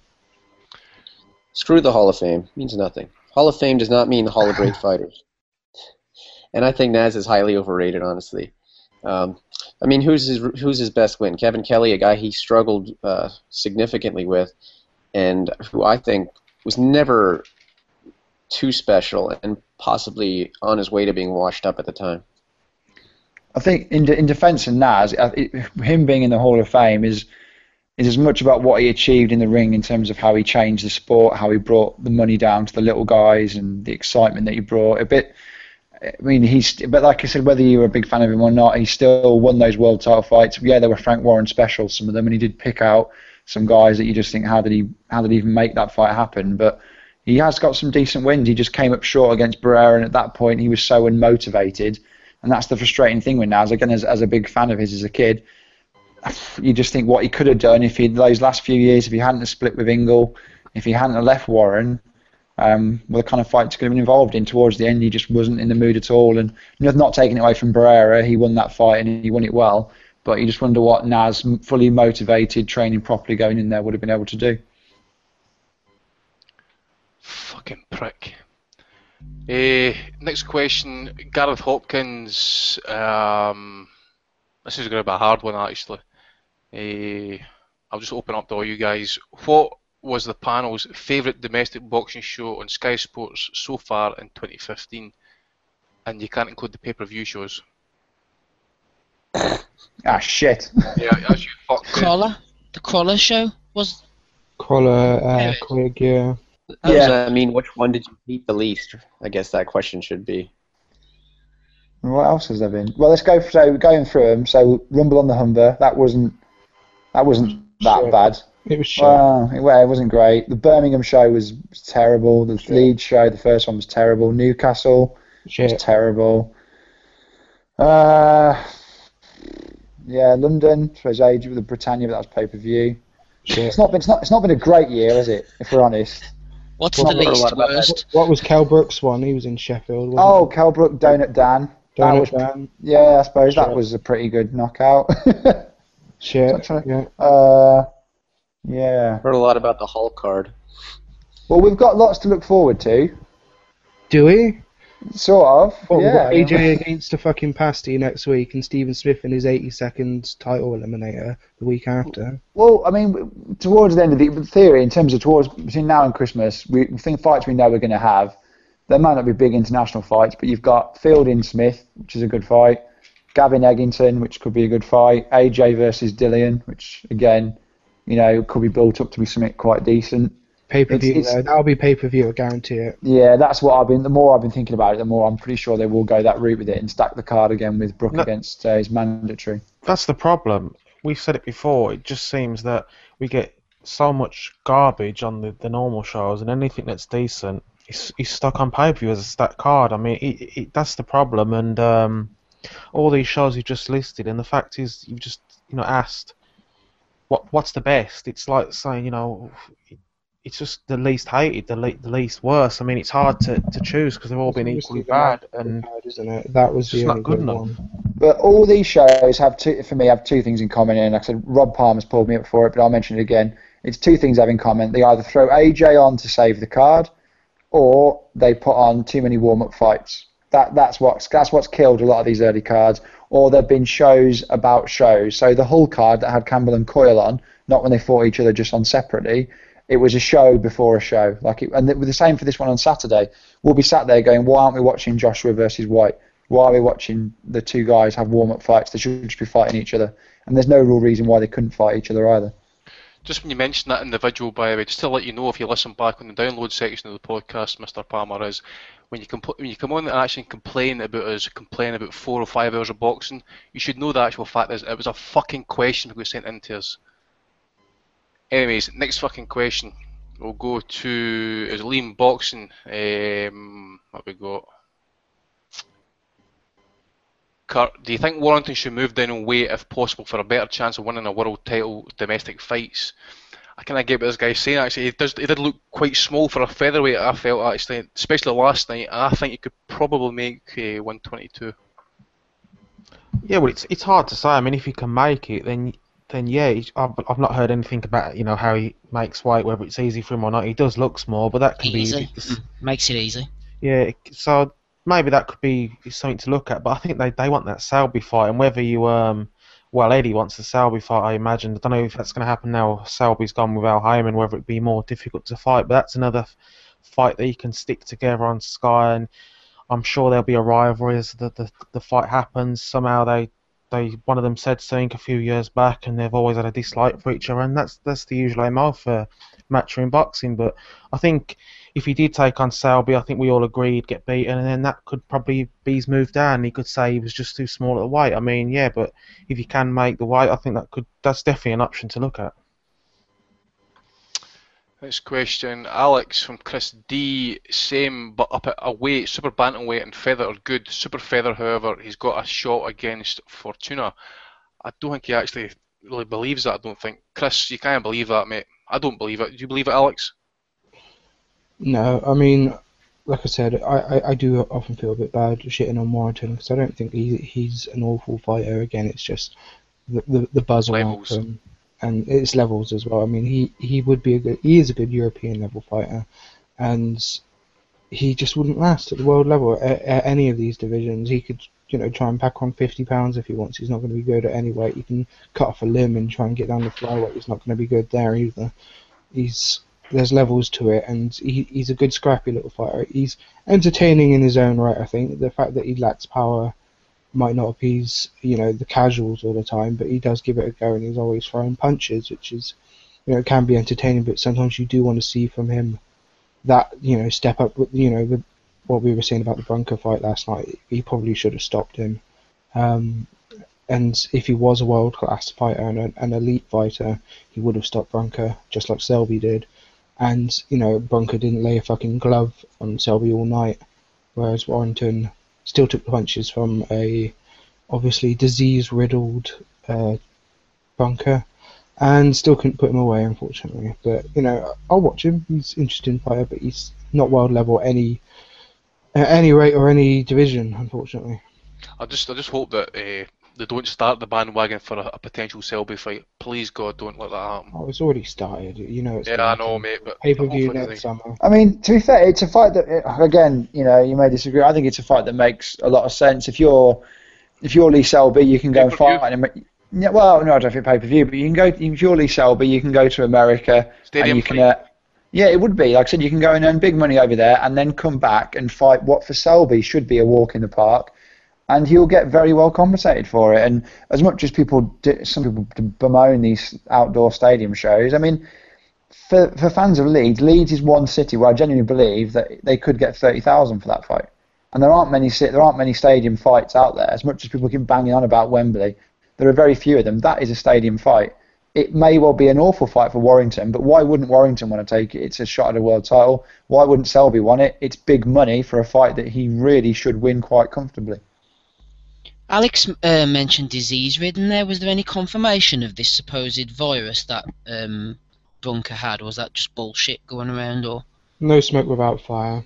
Screw the Hall of Fame. It means nothing. Hall of Fame does not mean the Hall of Great Fighters. And I think Naz is highly overrated, honestly. I mean, who's his best win? Kevin Kelly, a guy he struggled significantly with, and who I think was never too special and possibly on his way to being washed up at the time. I think in defence of Naz, him being in the Hall of Fame is as much about what he achieved in the ring in terms of how he changed the sport, how he brought the money down to the little guys, and the excitement that he brought. But like I said, whether you were a big fan of him or not, he still won those world title fights. Yeah, they were Frank Warren specials, some of them, and he did pick out some guys that you just think, how did he even make that fight happen? But he has got some decent wins. He just came up short against Barrera, and at that point he was so unmotivated, and that's the frustrating thing with Naz. Again, as a big fan of his as a kid, you just think what he could have done if those last few years, if he hadn't have split with Ingle, if he hadn't have left Warren. The kind of fights could have been involved in. Towards the end, he just wasn't in the mood at all, and not taking it away from Barrera, he won that fight and he won it well, but you just wonder what Naz, fully motivated, training properly, going in there, would have been able to do. Fucking prick. Next question, Gareth Hopkins. This is going to be a hard one, actually. I'll just open up to all you guys. What was the panel's favourite domestic boxing show on Sky Sports so far in 2015? And you can't include the pay-per-view shows. Shit. Yeah, as you fuck. The Crawler show was. Crawler, Quig, yeah. Does that mean which one did you hate the least? I guess that question should be. What else has there been? Well, let's go. So going through them. So Rumble on the Humber. That wasn't that bad. It was shit. Well, it wasn't great. The Birmingham show was terrible. The Leeds show, the first one was terrible. Newcastle was terrible. London, I suppose age with the Britannia, but that was pay-per-view. It's not been a great year, has it? If we're honest. What's the least worst? What was Kel Brook's one? He was in Sheffield. Oh, Kel Brook, Donut Dan. Dan. Yeah, I suppose that was a pretty good knockout. Shit. Yeah. Heard a lot about the Hulk card. Well, we've got lots to look forward to. Do we? Sort of. We've yeah. got AJ against a fucking pasty next week, and Stephen Smith in his 82nd title eliminator the week after. Well, I mean, towards the end of the theory, in terms of between now and Christmas, we think fights we know we're going to have. There might not be big international fights, but you've got Fielding Smith, which is a good fight. Gavin Eggington, which could be a good fight. AJ versus Dillian, which again, could be built up to be something quite decent. Pay-per-view, that'll be pay-per-view, I guarantee it. Yeah, that's what the more I've been thinking about it, the more I'm pretty sure they will go that route with it and stack the card again with Brook against his mandatory. That's the problem. We've said it before, it just seems that we get so much garbage on the normal shows, and anything that's decent is stuck on pay-per-view as a stacked card. I mean, that's the problem, and all these shows you've just listed, and the fact is you've just asked what's the best. It's like saying, it's just the least hated, the least worst. I mean, it's hard to choose because they've all been equally bad, and isn't it? That was just not good enough. But all these shows have two things in common, and like I said, Rob Palmer's pulled me up for it, but I'll mention it again. It's two things have in common. They either throw AJ on to save the card, or they put on too many warm-up fights. That's what's killed a lot of these early cards. Or there've been shows about shows. So the Hull card that had Campbell and Coyle on, not when they fought each other, just on separately. It was a show before a show. And the same for this one on Saturday. We'll be sat there going, why aren't we watching Joshua versus White? Why are we watching the two guys have warm-up fights? They should just be fighting each other. And there's no real reason why they couldn't fight each other either. Just when you mentioned that individual, by the way, just to let you know, if you listen back on the download section of the podcast, Mr. Palmer, is when you come on and actually complain about 4 or 5 hours of boxing, you should know the actual fact is it was a fucking question that was sent in to us. Anyways, next fucking question. We'll go to Liam Boxing. What we got? Kurt, do you think Warrington should move down in weight if possible for a better chance of winning a world title domestic fights? I kind of get what this guy's saying. Actually, he did look quite small for a featherweight. I felt actually, especially last night. I think he could probably make 122. Yeah, well, it's hard to say. I mean, if he can make it, then yeah. I've not heard anything about how he makes weight, whether it's easy for him or not. He does look small, but that can be easy. Makes it easy. Yeah, so maybe that could be something to look at. But I think they want that Selby fight, and whether you Eddie wants the Selby fight, I imagine. I don't know if that's going to happen now. Selby's gone with Al Heyman, whether it be more difficult to fight. But that's another fight that you can stick together on Sky, and I'm sure there'll be a rivalry as the fight happens. Somehow one of them said something a few years back, and they've always had a dislike for each other, and that's the usual MO for matchroom boxing. But I think if he did take on Selby, I think we all agreed he'd get beaten, and then that could probably be his move down. He could say he was just too small at the weight. I mean, yeah, but if he can make the weight, I think that's definitely an option to look at. Next question, Alex from Chris D. Same, but up at a weight, super bantamweight and feather are good. Super feather, however, he's got a shot against Fortuna. I don't think he actually really believes that. I don't think. Chris, you can't believe that, mate. I don't believe it. Do you believe it, Alex? No, I mean, like I said, I do often feel a bit bad shitting on Warrington because I don't think he's an awful fighter. Again, it's just the buzz around him, and it's levels as well. I mean, he is a good European level fighter, and he just wouldn't last at the world level at any of these divisions. He could try and pack on 50 pounds if he wants. He's not going to be good at any weight. He can cut off a limb and try and get down the flyweight. He's not going to be good there either. There's levels to it, and he's a good scrappy little fighter. He's entertaining in his own right, I think. The fact that he lacks power might not appease, the casuals all the time, but he does give it a go, and he's always throwing punches, which is, can be entertaining, but sometimes you do want to see from him that, step up with what we were saying about the Bronco fight last night, he probably should have stopped him. And if he was a world-class fighter and an elite fighter, he would have stopped Bronco, just like Selby did. And, you know, Bronco didn't lay a fucking glove on Selby all night, whereas Warrington still took punches from a obviously disease-riddled Bronco, and still couldn't put him away, unfortunately. But, you know, I'll watch him. He's an interesting fighter, but he's not world level at any rate or any division, unfortunately. I just hope that they don't start the bandwagon for a potential Selby fight. Please, God, don't let that happen. Oh, it's already started. You know it's Yeah, I know, mate, but pay-per-view hopefully next summer. I mean, to be fair, it's a fight that, again, you know, you may disagree. I think it's a fight that makes a lot of sense. If you're Lee Selby, you can go and fight him. Yeah, well, no, I don't think pay-per-view, but you can go. If you're Lee Selby, you can go to America. Stadium and you can. Yeah, it would be. Like I said, you can go and earn big money over there, and then come back and fight what for Selby should be a walk in the park, and he'll get very well compensated for it. And as much as some people bemoan these outdoor stadium shows, I mean, for fans of Leeds is one city where I genuinely believe that they could get 30,000 for that fight. And there aren't many stadium fights out there. As much as people keep banging on about Wembley, there are very few of them. That is a stadium fight. It may well be an awful fight for Warrington, but why wouldn't Warrington want to take it? It's a shot at a world title. Why wouldn't Selby want it? It's big money for a fight that he really should win quite comfortably. Alex mentioned disease-ridden there. Was there any confirmation of this supposed virus that Bronco had, or was that just bullshit going around? Or no smoke without fire.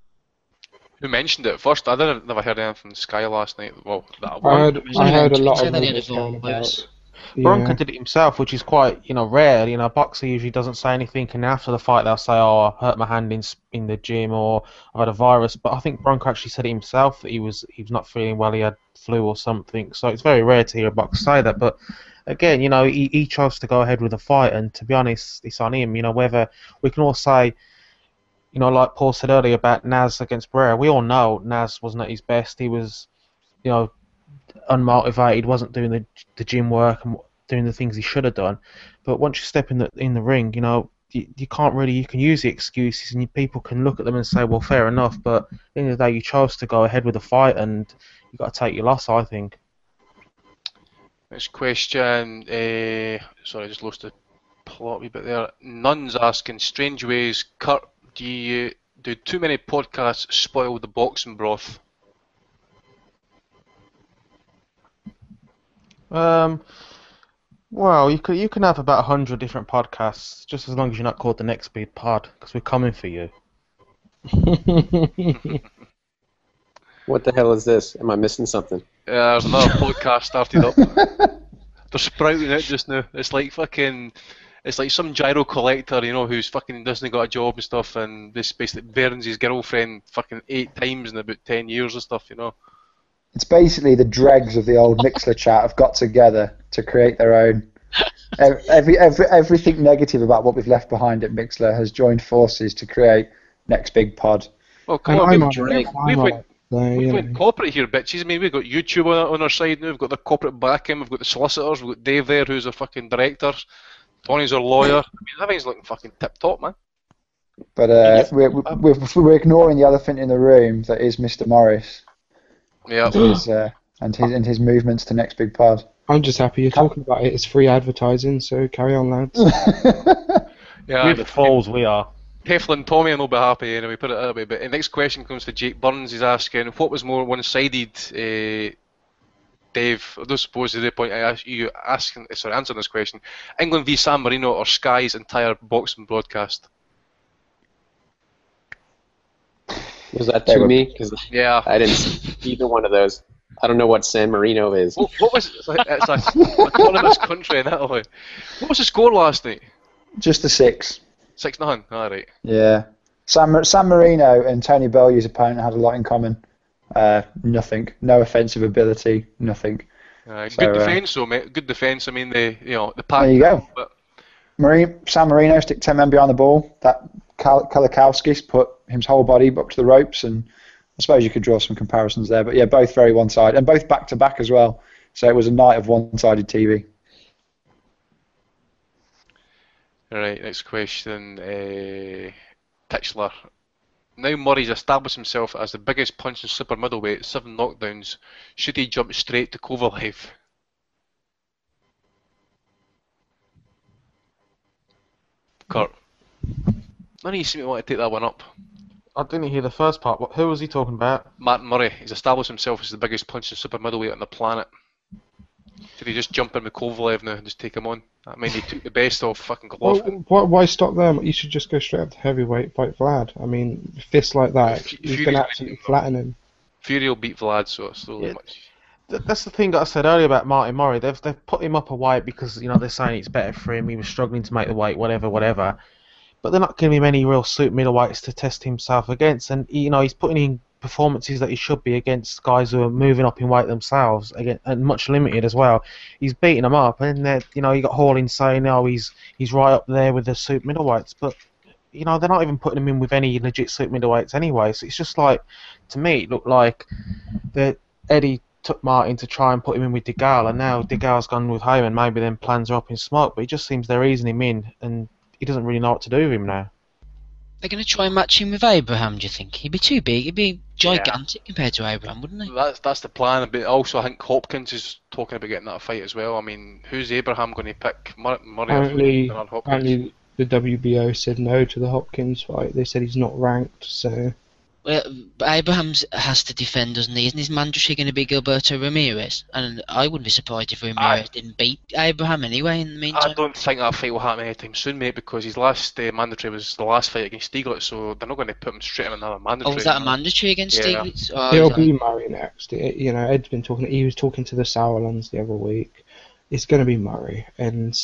Who mentioned it first? I never heard anything from Sky last night. Well, I heard a lot of rumours going about. Bronco did it himself, which is quite, you know, rare. You know, a boxer usually doesn't say anything, and after the fight they'll say, "Oh, I hurt my hand in the gym," or "I had a virus." But I think Bronco actually said it himself that he was not feeling well. He had flu or something. So it's very rare to hear a boxer say that. But again, you know, he chose to go ahead with the fight, and to be honest, it's on him. You know, whether we can all say, you know, like Paul said earlier about Naz against Barrera, we all know Naz wasn't at his best. He was, you know, unmotivated, wasn't doing the gym work and doing the things he should have done. But once you step in the ring, you know, you can't really, you can use the excuses and people can look at them and say, well, fair enough, but at the end of the day you chose to go ahead with the fight and you've got to take your loss, I think. Next question, sorry, I just lost the plot a wee bit there. Nun's asking, strange ways, Kurt, do too many podcasts spoil the boxing broth? Well, you can have about 100 different podcasts, just as long as you're not called the Next Speed Pod, because we're coming for you. What the hell is this? Am I missing something? Yeah, there's another podcast started up. They're sprouting out just now. It's like fucking, it's like some gyro collector, you know, who's fucking doesn't got a job and stuff, and this basically burns his girlfriend fucking 8 times in about 10 years and stuff, you know. It's basically the dregs of the old Mixler chat have got together to create their own. Everything negative about what we've left behind at Mixler has joined forces to create Next Big Pod. Well, come on, we've went corporate here, bitches. I mean, we've got YouTube on our side now, we've got the corporate backing, we've got the solicitors, we've got Dave there who's a fucking director, Tony's our lawyer. I mean, everything's looking fucking tip-top, man. But we're ignoring the elephant in the room that is Mr. Morris. Yeah. And his movements to Next Big Pod. I'm just happy you're talking about it. It's free advertising, so carry on, lads. Yeah, we're the fools, we are. Teflon Tommy will be happy anyway, put it that way. But the next question comes to Jake Burns. He's asking, what was more one-sided, Dave? I don't suppose at the point answering this question. England v San Marino or Sky's entire boxing broadcast? Was that to me? Because yeah, I didn't see either one of those. I don't know what San Marino is. What was it's a autonomous country in Italy. What was the score last night? Just a 6. 6-0. All right. Yeah. San Marino and Tony Bellew's opponent had a lot in common. Nothing. No offensive ability. Nothing. Good defence, though, mate. Good defence. I mean, the pack. There you go. San Marino stick 10 men behind the ball. That Kalikowskis put his whole body up to the ropes, and I suppose you could draw some comparisons there. But yeah, both very one-sided, and both back-to-back as well. So it was a night of one-sided TV. All right, next question. Titchler. Now Murray's established himself as the biggest punch in super middleweight, 7 knockdowns. Should he jump straight to Kovalev? Kurt. None of you seem to want to take that one up. I didn't hear the first part. Who was he talking about? Martin Murray. He's established himself as the biggest punch in super middleweight on the planet. Should he just jump in with Kovalev now and just take him on? I mean, he took the best of fucking Golovkin. Why stop there? You should just go straight up to heavyweight, fight Vlad. I mean, fists like that, you can absolutely flatten him. Fury will beat Vlad, so it's not really much. That's the thing that I said earlier about Martin Murray. They've put him up a weight because they're saying it's better for him. He was struggling to make the weight, whatever. But they're not giving him any real super middleweights to test himself against, and he's putting in performances that he should be against guys who are moving up in weight themselves, again, and much limited as well. He's beating them up, and you got Hawlin saying, he's right up there with the super middleweights, but they're not even putting him in with any legit super middleweights anyway. So it's just like, to me, it looked like that Eddie took Martin to try and put him in with DeGale, and now DeGale's gone with Heyman. Maybe then plans are up in smoke, but it just seems they're easing him in, and he doesn't really know what to do with him now. They're going to try and match him with Abraham, do you think? He'd be too big. He'd be gigantic compared to Abraham, wouldn't he? That's the plan. But also, I think Hopkins is talking about getting that fight as well. I mean, who's Abraham going to pick? Murray or Hopkins? Apparently, the WBO said no to the Hopkins fight. They said he's not ranked, so... Well, but Abraham has to defend, doesn't he? Isn't his mandatory going to be Gilberto Ramirez? And I wouldn't be surprised if Ramirez didn't beat Abraham anyway in the meantime. I don't think that fight will happen anytime soon, mate, because his last mandatory was the last fight against Stieglitz, so they're not going to put him straight in another mandatory. Oh, was that a mandatory against Stieglitz? Oh, it'll be Murray next. Ed's been talking. He was talking to the Sauerlands the other week. It's going to be Murray, and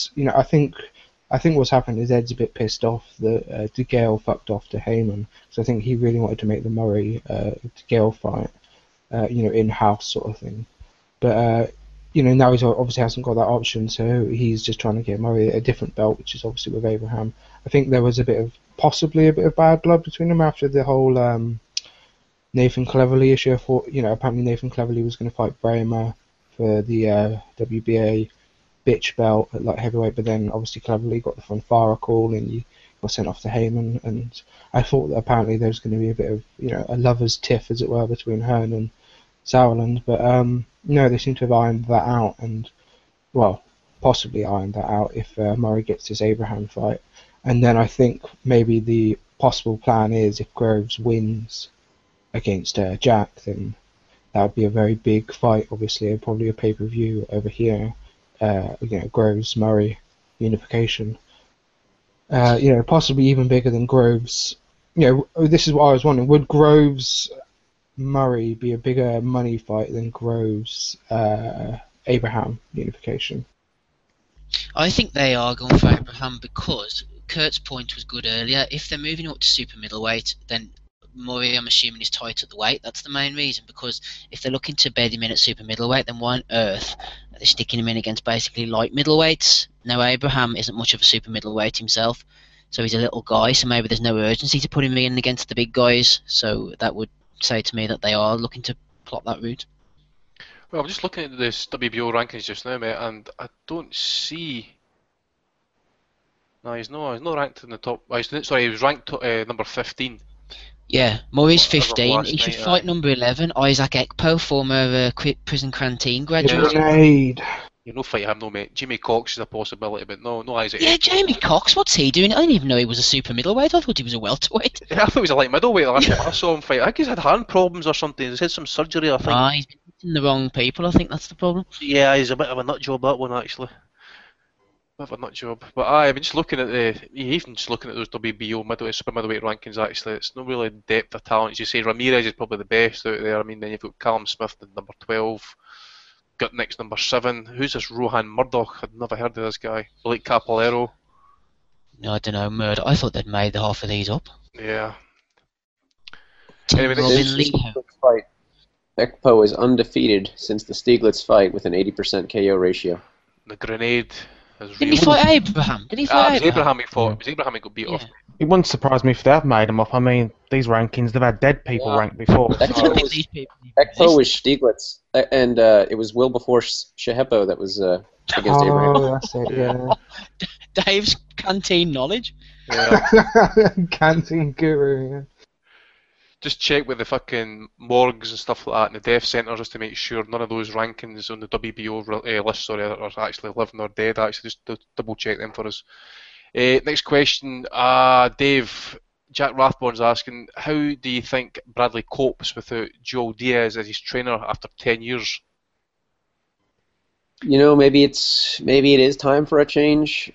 I think what's happened is Ed's a bit pissed off that DeGale fucked off to Heyman. So I think he really wanted to make the Murray DeGale fight, in-house sort of thing. But now he obviously hasn't got that option, so he's just trying to get Murray a different belt, which is obviously with Abraham. I think there was possibly a bit of bad blood between them after the whole Nathan Cleverly issue. I thought, apparently Nathan Cleverly was going to fight Bramer for the WBA bitch belt at light heavyweight, but then obviously Cleverly got the Fonfara call and he got sent off to Heyman, and I thought that apparently there was going to be a bit of a lover's tiff, as it were, between Hearn and Sauerland, but no, they seem to have ironed that out, and possibly ironed that out if Murray gets his Abraham fight. And then I think maybe the possible plan is if Groves wins against Jack, then that would be a very big fight, obviously, and probably a pay-per-view over here. Groves Murray unification. Possibly even bigger than Groves. This is what I was wondering: would Groves Murray be a bigger money fight than Groves Abraham unification? I think they are going for Abraham because Kurt's point was good earlier. If they're moving up to super middleweight, then Murray, I'm assuming, is tight at the weight. That's the main reason, because if they're looking to bed him in at super middleweight, then why on earth are they sticking him in against basically light middleweights? Now, Abraham isn't much of a super middleweight himself, so he's a little guy, so maybe there's no urgency to put him in against the big guys, so that would say to me that they are looking to plot that route. Well, I'm just looking at this WBO rankings just now, mate, and I don't see... No, he's not ranked in the top... he was ranked number 15. Yeah, Murray's 15. He should fight number 11, Isaac Ekpo, former prison canteen graduate. You're no fight him, no, mate. Jimmy Cox is a possibility, but no Isaac. Yeah, Jamie Cox, what's he doing? I didn't even know he was a super middleweight. I thought he was a welterweight. Yeah, I thought he was a light middleweight last time I saw him fight. I think he's had hand problems or something. He's had some surgery, I think. He's been hitting the wrong people. I think that's the problem. Yeah, he's a bit of a nut job, that one, actually. Bit of a nut job. But I've been just looking at those WBO super middleweight rankings, actually. It's not really depth of talent. As you say, Ramirez is probably the best out there. I mean, then you've got Callum Smith at number 12. Gutnick's number 7. Who's this Rohan Murdoch? I'd never heard of this guy. Blake Capolero. No, I don't know, Murdoch. I thought they'd made half of these up. Yeah. Anyway, fight. Ekpo is undefeated since the Stieglitz fight with an 80% KO ratio. The grenade has Didn't he fight Abraham? It was Abraham he fought. It was Abraham he got beat off. It wouldn't surprise me if they have made them up. I mean, these rankings, they've had dead people ranked before. Ekpo was Stieglitz, and it was Wilberforce Shehepo that was against Abraham. Oh, that's it, yeah. Dave's canteen knowledge. Yeah. Canteen guru, yeah. just check with the fucking morgues and stuff like that, and the death centres, just to make sure none of those rankings on the WBO list, sorry, are actually living or dead. Actually, just double check them for us. Next question, Dave. Jack Rathbone's asking, how do you think Bradley copes without Joel Diaz as his trainer after 10 years? You know, maybe it is time for a change.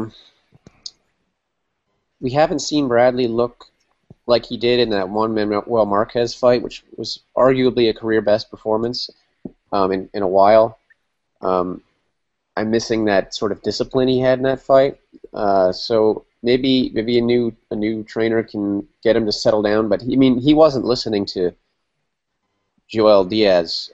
We haven't seen Bradley look like he did in that one Manuel Marquez fight, which was arguably a career best performance in a while. I'm missing that sort of discipline he had in that fight. So maybe a new trainer can get him to settle down. But he wasn't listening to Joel Diaz.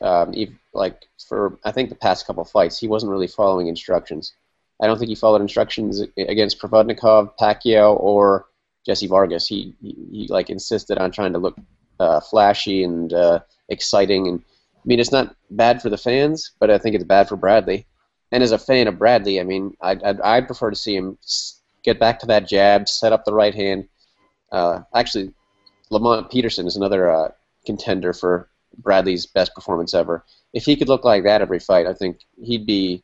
For I think the past couple fights, he wasn't really following instructions. I don't think he followed instructions against Provodnikov, Pacquiao, or Jesse Vargas. He like insisted on trying to look flashy and exciting. And I mean, it's not bad for the fans, but I think it's bad for Bradley. And as a fan of Bradley, I mean, I'd prefer to see him get back to that jab, set up the right hand. Actually, Lamont Peterson is another contender for Bradley's best performance ever. If he could look like that every fight, I think he'd be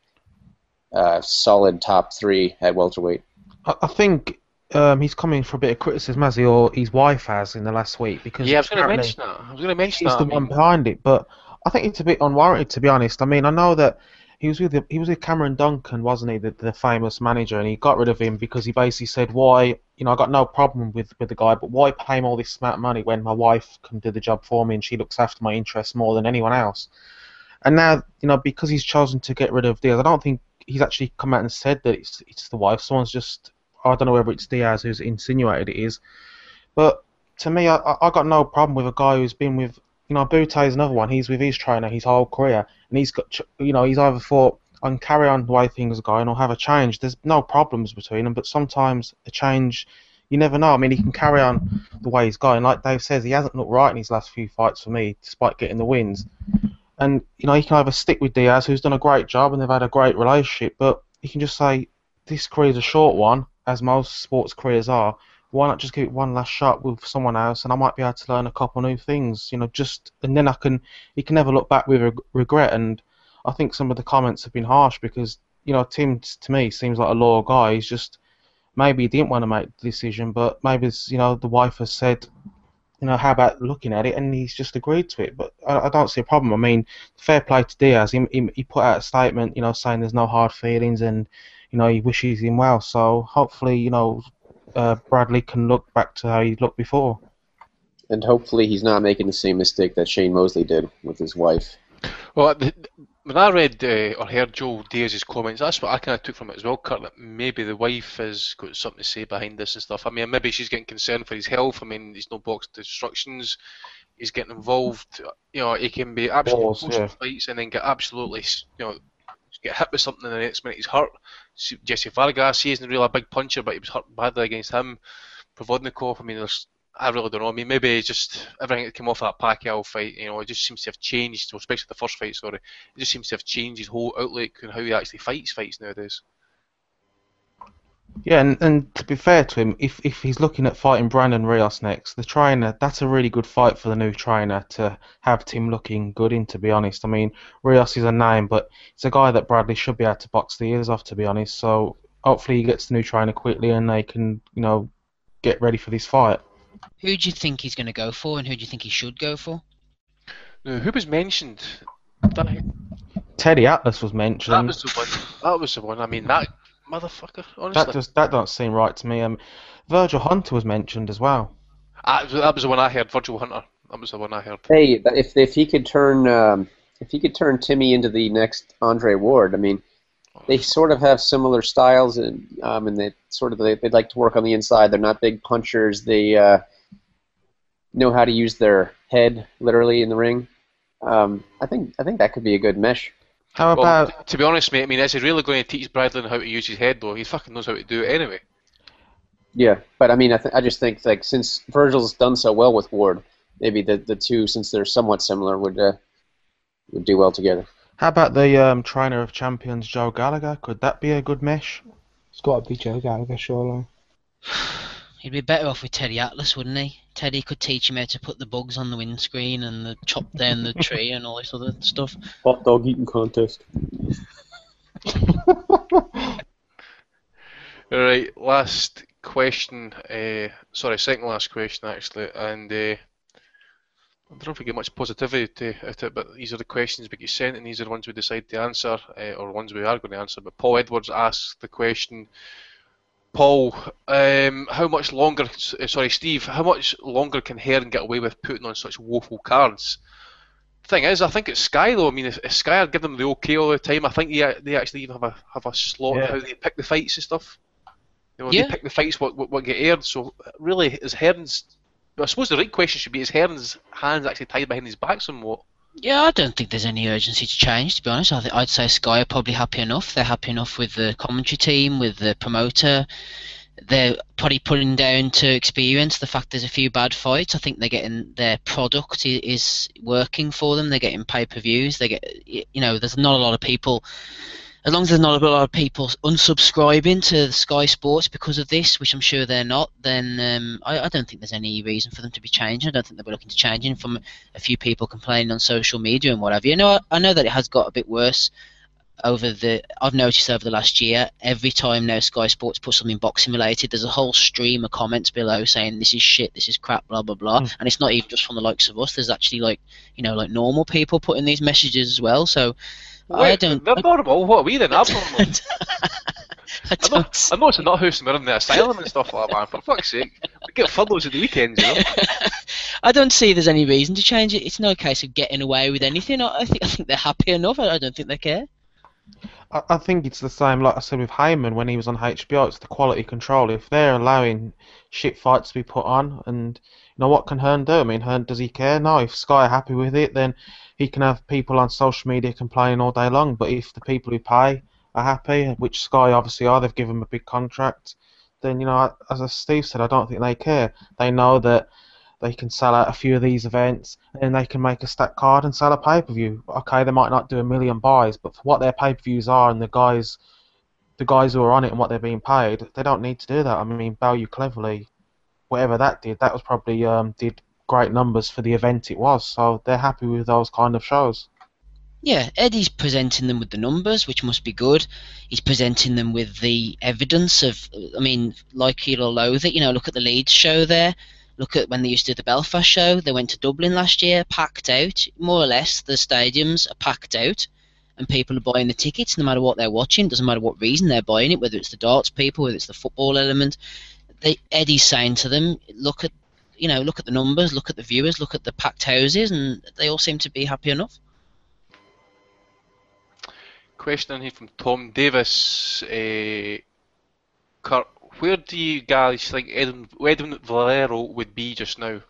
solid top 3 at welterweight. I think he's coming for a bit of criticism, as he or his wife has in the last week. Because yeah, I was going to mention that. He's the one behind it, but I think it's a bit unwarranted, to be honest. I mean, I know that he was with Cameron Duncan, wasn't he, the famous manager, and he got rid of him because he basically said, why, I got no problem with the guy, but why pay him all this amount of money when my wife can do the job for me and she looks after my interests more than anyone else? And now, because he's chosen to get rid of Diaz, I don't think he's actually come out and said that it's the wife. Someone's just, I don't know whether it's Diaz who's insinuated it is. But to me, I got no problem with a guy who's been with, Butey's another one. He's with his trainer his whole career, and he's got, he's either thought, I can carry on the way things are going or have a change. There's no problems between them, but sometimes a change, you never know. I mean, he can carry on the way he's going. Like Dave says, he hasn't looked right in his last few fights for me, despite getting the wins. And, he can either stick with Diaz, who's done a great job, and they've had a great relationship, but he can just say, this career's a short one, as most sports careers are. Why not just give it one last shot with someone else, and I might be able to learn a couple new things, and then he can never look back with regret. And I think some of the comments have been harsh because, Tim, to me, seems like a loyal guy. He's just, maybe he didn't want to make the decision, but maybe, the wife has said, how about looking at it, and he's just agreed to it. But I don't see a problem. I mean, fair play to Diaz. He put out a statement, saying there's no hard feelings, and, he wishes him well. So hopefully, Bradley can look back to how he looked before. And hopefully he's not making the same mistake that Shane Mosley did with his wife. Well, when I read or heard Joel Diaz's comments, that's what I kind of took from it as well, Kurt, that maybe the wife has got something to say behind this and stuff. I mean, maybe she's getting concerned for his health. I mean, he's no boxed instructions. He's getting involved. He can be absolutely close to fights and then get absolutely, get hit with something and the next minute he's hurt. Jesse Vargas, he isn't really a big puncher, but he was hurt badly against him. Provodnikov, I mean, I really don't know. I mean, maybe it's just everything that came off that Pacquiao fight, it just seems to have changed, especially the first fight, sorry. It just seems to have changed his whole outlook and how he actually fights nowadays. Yeah, and to be fair to him, if he's looking at fighting Brandon Rios next, the trainer, that's a really good fight for the new trainer to have Tim looking good in, to be honest. I mean, Rios is a name, but it's a guy that Bradley should be able to box the ears off, to be honest. So hopefully he gets the new trainer quickly and they can, get ready for this fight. Who do you think he's going to go for, and who do you think he should go for? No, who was mentioned? Teddy Atlas was mentioned. That was the one. I mean, that motherfucker, honestly. That don't seem right to me. Virgil Hunter was mentioned as well. That was the one I heard. Virgil Hunter. That was the one I heard. Hey, if he could turn Timmy into the next Andre Ward, I mean, they sort of have similar styles, and they'd like to work on the inside. They're not big punchers. They know how to use their head literally in the ring. I think that could be a good mesh. How about? To be honest, mate, I mean, is he really going to teach Bradley how to use his head, though? He fucking knows how to do it anyway. Yeah, but I mean, I just think, like, since Virgil's done so well with Ward, maybe the two, since they're somewhat similar, would do well together. How about the trainer of champions, Joe Gallagher? Could that be a good mesh? It's got to be Joe Gallagher, surely. He'd be better off with Teddy Atlas, wouldn't he? Teddy could teach him how to put the bugs on the windscreen and chop down the tree and all this other stuff. Hot dog eating contest. Alright, last question. Second last question actually, and I don't know if we get much positivity out of it, but these are the questions we get sent, and these are the ones we decide to answer, or ones we are going to answer. But Paul Edwards asks the question. Paul, how much longer? Steve, how much longer can Hearn get away with putting on such woeful cards? The thing is, I think it's Sky though. I mean, if Sky are giving them the okay all the time, I think they actually even have a slot how they pick the fights and stuff. They pick the fights what get aired. So really, is Hearn's? I suppose the right question should be: is Hearn's hands actually tied behind his back somewhat? Yeah, I don't think there's any urgency to change, to be honest. I'd say Sky are probably happy enough. They're happy enough with the commentary team, with the promoter. They're probably putting down to experience the fact there's a few bad fights. I think they're getting their product is working for them. They're getting pay-per-views. There's not a lot of people. As long as there's not a lot of people unsubscribing to Sky Sports because of this, which I'm sure they're not, then I don't think there's any reason for them to be changing. I don't think they'll be looking to changing from a few people complaining on social media and whatever. I know that it has got a bit worse I've noticed over the last year. Every time now Sky Sports puts something boxing related, there's a whole stream of comments below saying this is shit, this is crap, blah blah blah. And it's not even just from the likes of us. There's actually like normal people putting these messages as well. So Wait, they're normal. What are we then? Abnormal. I know it's a nut house and we're in the asylum and stuff like that, man. For fuck's sake, we get furloughs at the weekends, I don't see there's any reason to change it. It's no case of getting away with anything. I think they're happy enough. I don't think they care. I think it's the same, like I said, with Heyman when he was on HBO. It's the quality control. If they're allowing shit fights to be put on, and what can Hearn do? I mean, Hearn, does he care? No. If Sky are happy with it, then he can have people on social media complaining all day long. But if the people who pay are happy, which Sky obviously are, they've given them a big contract, then, as Steve said, I don't think they care. They know that they can sell out a few of these events, and they can make a stat card and sell a pay-per-view. Okay, they might not do 1 million buys, but for what their pay-per-views are and the guys who are on it and what they're being paid, they don't need to do that. I mean, Value Cleverly, whatever that did, that was probably did great numbers for the event it was. So they're happy with those kind of shows. Yeah, Eddie's presenting them with the numbers, which must be good. He's presenting them with the evidence of, like it or loathe it. Look at the Leeds show there. Look at when they used to do the Belfast show. They went to Dublin last year, packed out. More or less, the stadiums are packed out, and people are buying the tickets no matter what they're watching. Doesn't matter what reason they're buying it, whether it's the darts people, whether it's the football element. Eddie's saying to them, look at the numbers, look at the viewers, look at the packed houses, and they all seem to be happy enough. Question in here from Tom Davis. Kurt, where do you guys think Edwin Valero would be just now?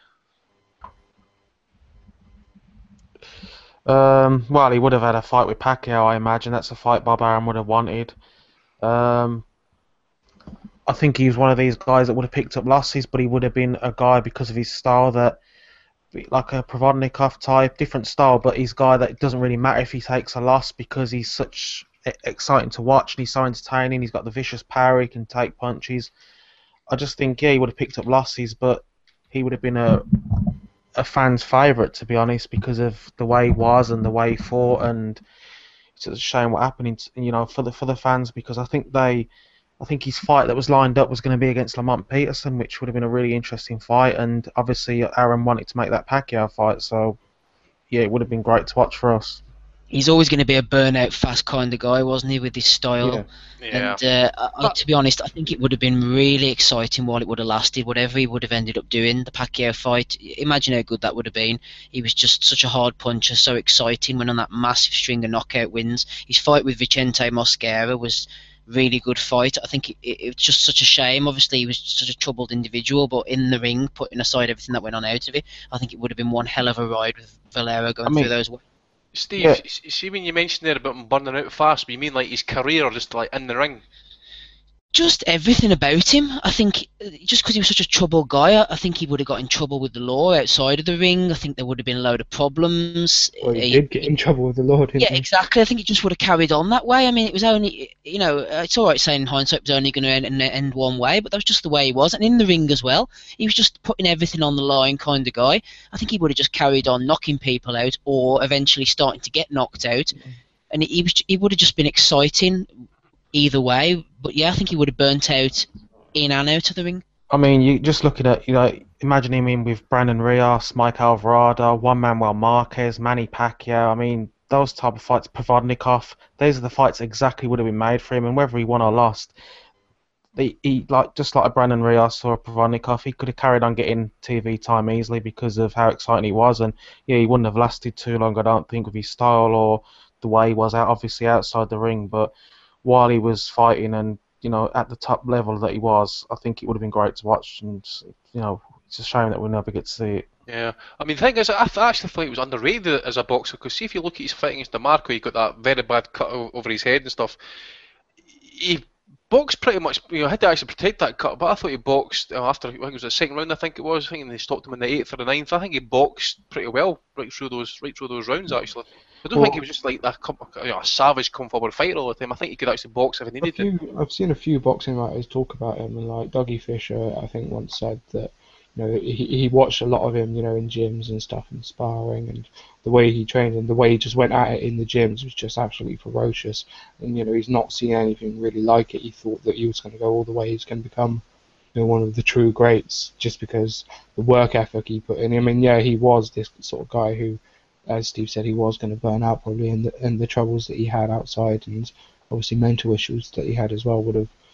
Well, he would have had a fight with Pacquiao, I imagine. That's a fight Bob Arum would have wanted. I think he was one of these guys that would have picked up losses, but he would have been a guy because of his style that, like a Provodnikov type, different style, but he's a guy that it doesn't really matter if he takes a loss because he's such exciting to watch and he's so entertaining. He's got the vicious power, he can take punches. I just think, he would have picked up losses, but he would have been a fan's favourite, to be honest, because of the way he was and the way he fought, and it's a shame what happened, for the fans, because I think his fight that was lined up was going to be against Lamont Peterson, which would have been a really interesting fight, and obviously Aaron wanted to make that Pacquiao fight, so yeah, it would have been great to watch for us. He's always going to be a burnout fast kind of guy, wasn't he, with his style? Yeah. And to be honest, I think it would have been really exciting while it would have lasted, whatever he would have ended up doing, the Pacquiao fight. Imagine how good that would have been. He was just such a hard puncher, so exciting, went on that massive string of knockout wins. His fight with Vicente Mosquera was really good fight. I think it was just such a shame. Obviously, he was such a troubled individual, but in the ring, putting aside everything that went on out of it, I think it would have been one hell of a ride with Valero going through those. Steve, see when you mentioned there about him burning out fast, but you mean like his career or just like in the ring? Just everything about him. I think just because he was such a troubled guy, I think he would have got in trouble with the law outside of the ring. I think there would have been a load of problems. Well, he did get in trouble with the law, didn't Yeah, he? exactly. I think he just would have carried on that way. I mean, it was only, it's all right saying in hindsight it was only going to end one way, but that was just the way he was. And in the ring as well, he was just putting everything on the line kind of guy. I think he would have just carried on knocking people out or eventually starting to get knocked out. And he would have just been exciting either way. But yeah, I think he would have burnt out in and out of the ring. I mean, you just looking at, imagine him in with Brandon Rios, Mike Alvarado, Juan Manuel Marquez, Manny Pacquiao. I mean, those type of fights, Provodnikov, these are the fights exactly would have been made for him. And whether he won or lost, just like a Brandon Rios or a Provodnikov, he could have carried on getting TV time easily because of how exciting he was. And yeah, he wouldn't have lasted too long, I don't think, with his style or the way he was obviously outside the ring. But while he was fighting and at the top level that he was, I think it would have been great to watch. And it's a shame that we'll never get to see it. Yeah, I mean, the thing is, I actually thought he was underrated as a boxer, because see, if you look at his fight against DeMarco, he got that very bad cut over his head and stuff. He boxed pretty much, had to actually protect that cut, but I thought he boxed after, I think it was the second round, I think they stopped him in the 8th or the 9th. I think he boxed pretty well right through those rounds, actually. I don't think he was just like a savage come forward fighter all the time. I think he could actually box if he needed to. I've seen a few boxing writers talk about him, and like Dougie Fisher, I think once said that he watched a lot of him, in gyms and stuff and sparring, and the way he trained and the way he just went at it in the gyms was just absolutely ferocious. And he's not seen anything really like it. He thought that he was going to go all the way. He's going to become one of the true greats just because the work ethic he put in. I mean, yeah, he was this sort of guy who, as Steve said, he was going to burn out probably, and the troubles that he had outside and obviously mental issues that he had as well would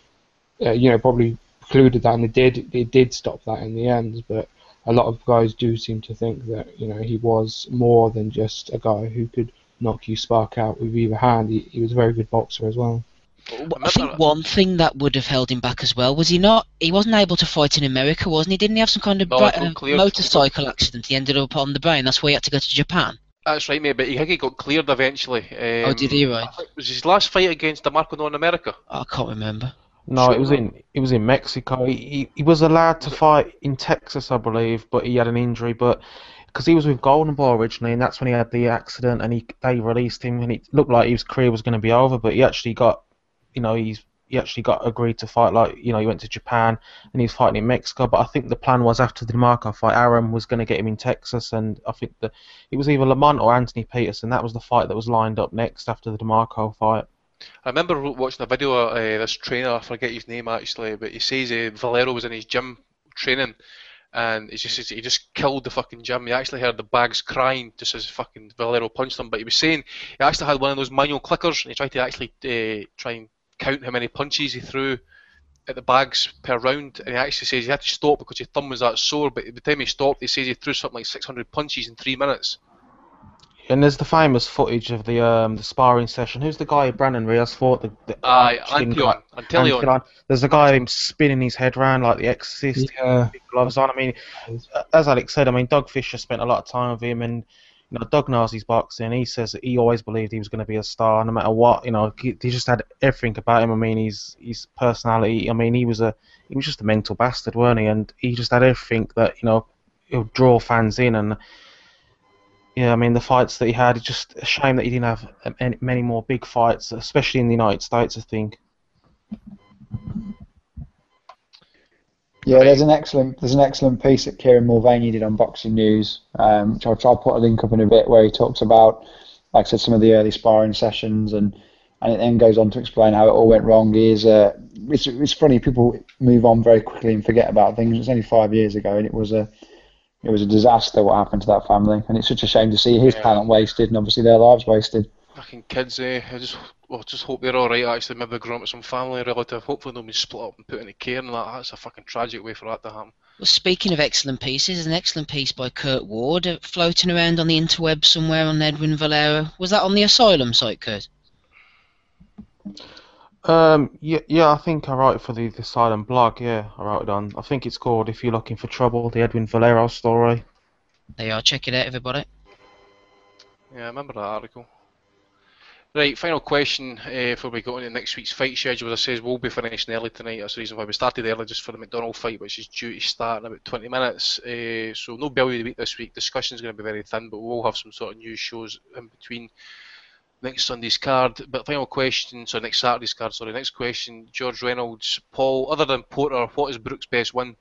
have, probably precluded that, and it did stop that in the end. But a lot of guys do seem to think that he was more than just a guy who could knock you spark out with either hand. He was a very good boxer as well. I think one thing that would have held him back as well was he wasn't able to fight in America, wasn't he? Didn't he have some kind of motorcycle accident? He ended up on the brain. That's why he had to go to Japan. That's right, mate, but I think he got cleared eventually. Did he? Right. Was his last fight against DeMarco not in America? I can't remember. No, it was in Mexico. He was allowed to fight in Texas, I believe, but he had an injury. But because he was with Golden Boy originally, and that's when he had the accident, and they released him, and it looked like his career was going to be over. But he actually got, he actually got agreed to fight. Like, he went to Japan and he was fighting in Mexico. But I think the plan was after the DeMarco fight, Arum was going to get him in Texas, and I think that it was either Lamont or Anthony Peterson. That was the fight that was lined up next after the DeMarco fight. I remember watching a video of this trainer, I forget his name actually, but he says Valero was in his gym training, and he just killed the fucking gym. He actually heard the bags crying just as fucking Valero punched him, but he was saying he actually had one of those manual clickers, and he tried to actually try and count how many punches he threw at the bags per round, and he actually says he had to stop because his thumb was that sore, but by the time he stopped, he says he threw something like 600 punches in 3 minutes. And there's the famous footage of the sparring session. Who's the guy Brandon Rios fought? Antilion. There's a guy him spinning his head around like the Exorcist. Yeah. Big gloves on. I mean, as Alex said, Doug Fisher spent a lot of time with him, and Doug knows his boxing. He says that he always believed he was going to be a star, no matter what. He just had everything about him. I mean, his personality. I mean, he was just a mental bastard, weren't he? And he just had everything that he'll draw fans in. And yeah, I mean, the fights that he had, it's just a shame that he didn't have many more big fights, especially in the United States, I think. Yeah, there's an excellent piece that Kieran Mulvaney did on Boxing News, which I'll put a link up in a bit, where he talks about, like I said, some of the early sparring sessions, and it then goes on to explain how it all went wrong. It's funny, people move on very quickly and forget about things. It's only 5 years ago, and it was a disaster what happened to that family, and it's such a shame to see his talent wasted and obviously their lives wasted. Fucking kids, I just hope they're alright, actually. Maybe grown up with some family relative. Hopefully they'll be split up and put in a care, and that's a fucking tragic way for that to happen. Well, speaking of excellent pieces, there's an excellent piece by Kurt Ward floating around on the interweb somewhere on Edwin Valero. Was that on the Asylum site, Kurt? Yeah, I think I wrote it for the Asylum blog. Yeah, I wrote it on. I think it's called "If You're Looking for Trouble," the Edwin Valero story. There you are. Check it out, everybody. Yeah, I remember that article. Right, final question before we go into next week's fight schedule. As I says, we'll be finishing early tonight. That's the reason why we started early, just for the McDonald fight, which is due to start in about 20 minutes. So no Bellew of the week this week. Discussion's going to be very thin, but we'll have some sort of news shows in between next Sunday's card. But final question, so next Saturday's card, sorry. Next question, George Reynolds, Paul, other than Porter, what is Brooks' best win?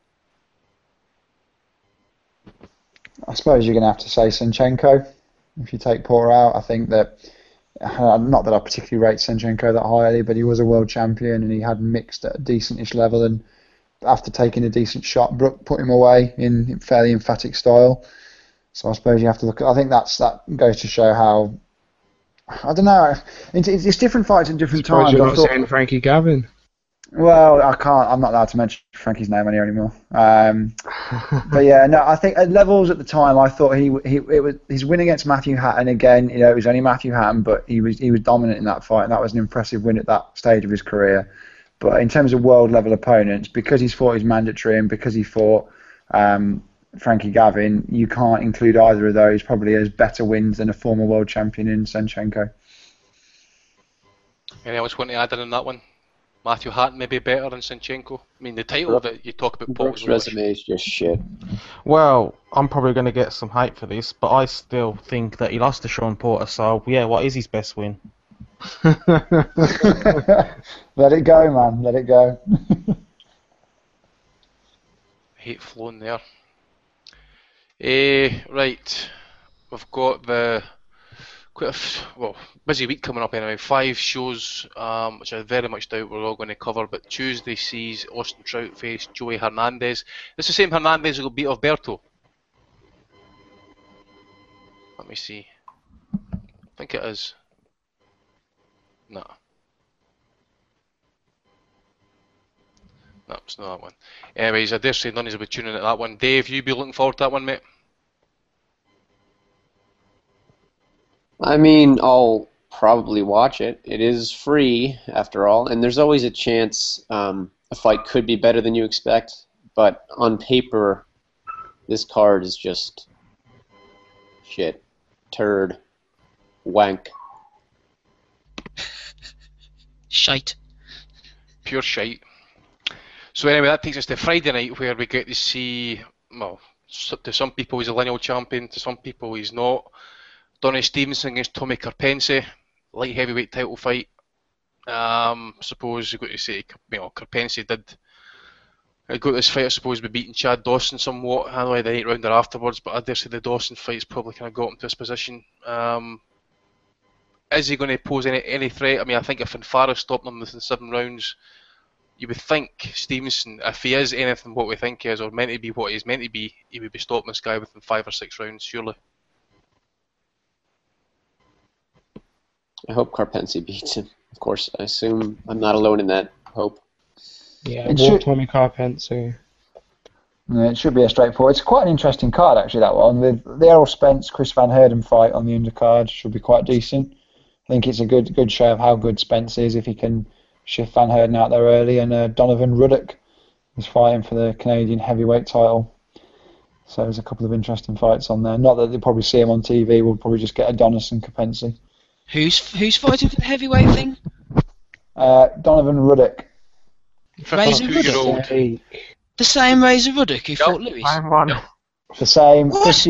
I suppose you're going to have to say Senchenko. If you take Porter out, I think that, not that I particularly rate Senchenko that highly, but he was a world champion and he had mixed at a decentish level, and after taking a decent shot, Brook put him away in fairly emphatic style. So I suppose you have to look at, I think that goes to show how, I don't know, it's different fights at different times. You're not saying Frankie Gavin. Well, I'm not allowed to mention Frankie's name on here anymore. But yeah, no, I think at levels at the time, I thought his win against Matthew Hatton again. You know, it was only Matthew Hatton, but he was dominant in that fight, and that was an impressive win at that stage of his career. But in terms of world level opponents, because he's fought his mandatory and because he fought Frankie Gavin, you can't include either of those probably as better wins than a former world champion in Senchenko. Anyone else want to add in on that one? Matthew Hatton maybe better than Senchenko. I mean, the title that you talk about, Paul's resume is just shit. Well, I'm probably going to get some hate for this, but I still think that he lost to Sean Porter. So yeah, what is his best win? Let it go, man. Let it go. Hate flowing there. Right, we've got the busy week coming up anyway. 5 shows, which I very much doubt we're all going to cover. But Tuesday sees Austin Trout face Joey Hernandez. It's the same Hernandez who will beat Alberto. Let me see. I think it is. No. No, it's not that one. Anyways, I dare say none of us will be tuning at that one. Dave, you be looking forward to that one, mate? I mean, I'll probably watch it. It is free, after all, and there's always a chance a fight could be better than you expect, but on paper, this card is just shit. Turd. Wank. Shite. Pure shite. So anyway, that takes us to Friday night, where we get to see, well, to some people he's a lineal champion, to some people he's not. Donnie Stevenson against Tommy Karpense, light heavyweight title fight. Suppose you've got to say, Karpense did go to this fight, I suppose, by beating Chad Dawson somewhat. I know the 8th rounder afterwards, but I dare say the Dawson fight's probably kind of got him to this position. Is he going to pose any threat? I mean, I think if Fanfara stopped him within 7 rounds, you would think Stevenson, if he is anything what we think he is, or meant to be what he's meant to be, he would be stopping this guy within 5 or 6 rounds, surely. I hope Karpense beats him. Of course, I assume I'm not alone in that hope. Yeah, Tommy Karpense. Yeah, it should be a straightforward. It's quite an interesting card, actually, that one. The Errol Spence, Chris Van Heerden fight on the undercard should be quite decent. I think it's a good show of how good Spence is if he can shift Van Heerden out there early. And Donovan Ruddock is fighting for the Canadian heavyweight title. So there's a couple of interesting fights on there. Not that they'll probably see him on TV. We'll probably just get Adonis and Karpense. Who's fighting for the heavyweight thing? Donovan Ruddock. Razor Ruddock? The same Razor Ruddock who fought Lewis? The same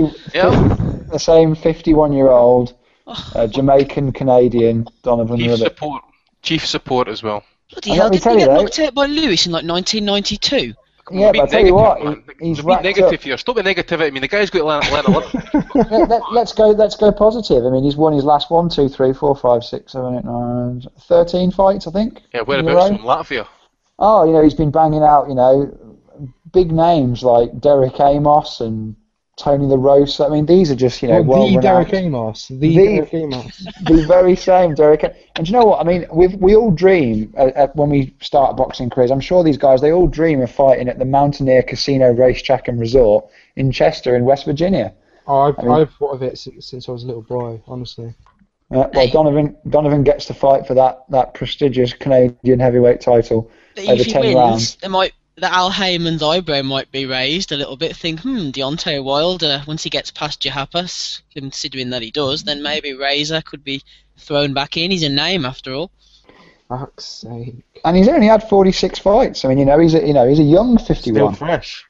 51-year-old Jamaican Canadian Donovan Ruddock. Chief support as well. Bloody hell, didn't he get knocked out by Lewis in like 1992? Yeah, but I tell you what, he's racked negative up. Here. Stop the negativity. I mean, the guy's got to learn a lot. Let's go positive. I mean, he's won his last 1, 2, 3, 4, 5, 6, 7, 8, 9, 13 fights, I think. Yeah, whereabouts from Latvia? Oh, he's been banging out, big names like Derek Amos and Tony La Rosa. I mean, these are just, well-renowned. Derek Amos. Derek Amos. The very same Derek. And do you know what? I mean, we all dream when we start boxing careers. I'm sure these guys, they all dream of fighting at the Mountaineer Casino Racetrack and Resort in Chester in West Virginia. I've thought of it since I was a little boy, honestly. Well, Donovan gets to fight for that prestigious Canadian heavyweight title over 10 rounds. There might that Al Heyman's eyebrow might be raised a little bit. Think, Deontay Wilder, once he gets past Jahapas, considering that he does, then maybe Razor could be thrown back in. He's a name after all. Fuck's sake. And he's only had 46 fights. I mean, he's a young 51. Still fresh.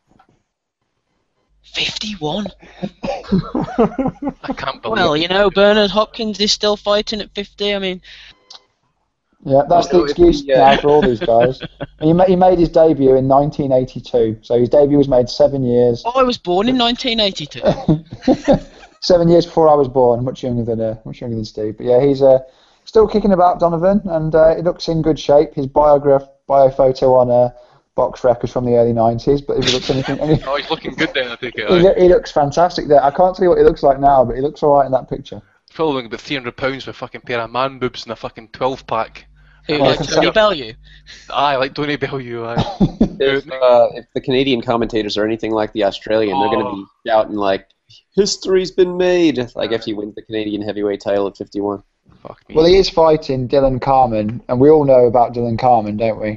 51. I can't believe. Well, Bernard Hopkins is still fighting at 50. I mean. Yeah, that's the excuse now for all these guys. He made his debut in 1982, so his debut was made 7 years. Oh, I was born in 1982. 7 years before I was born, much younger than Steve. But yeah, he's still kicking about, Donovan, and he looks in good shape. His bio photo on Box Rec is from the early 90s, but if he looks anything... Oh, he's looking good then, I take it. He looks fantastic there. I can't tell you what he looks like now, but he looks alright in that picture. Probably about 300 pounds for a fucking pair of man boobs and a fucking 12-pack. Who, like Tony Bellew? Aye, like Tony Bellew, aye. If the Canadian commentators are anything like the Australian, they're going to be shouting like, history's been made, like if he wins the Canadian heavyweight title at 51. Fuck me. Well, he is fighting Dylan Carmen, and we all know about Dylan Carmen, don't we?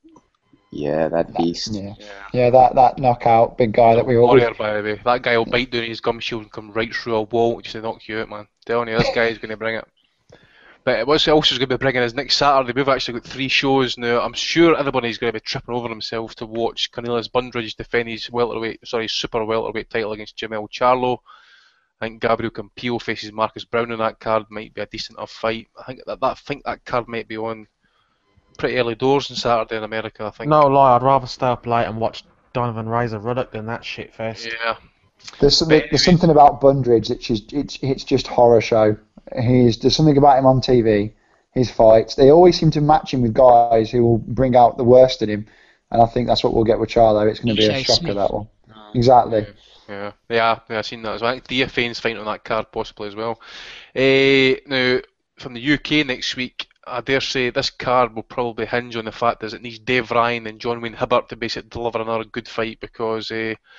Yeah, that beast. Yeah, that knockout, big guy that we all... Warrior, by the way. That guy will bite down his gum shield and come right through a wall just to knock you out, man. Telling you, this guy is going to bring it. But what's else is going to be bringing is next Saturday. We've actually got 3 shows now. I'm sure everybody's going to be tripping over himself to watch Cornelius Bundridge defend his super welterweight title against Jamel Charlo. I think Gabriel Campillo faces Marcus Brown in that card. Might be a decent enough fight. I think that card might be on pretty early doors on Saturday in America. I think. No lie, I'd rather stay up late and watch Donovan Razor Ruddock than that shit fest. Yeah. There's something about Bundridge it's just horror show. There's something about him on TV, his fights. They always seem to match him with guys who will bring out the worst in him, and I think that's what we'll get with Charlo. It's going to be a shocker, that one. Exactly. Yeah, I've seen that as well. I think Diafane's fighting on that card possibly as well. Now, from the UK next week, I dare say this card will probably hinge on the fact that it needs Dave Ryan and John Wayne Hibbert to basically deliver another good fight, because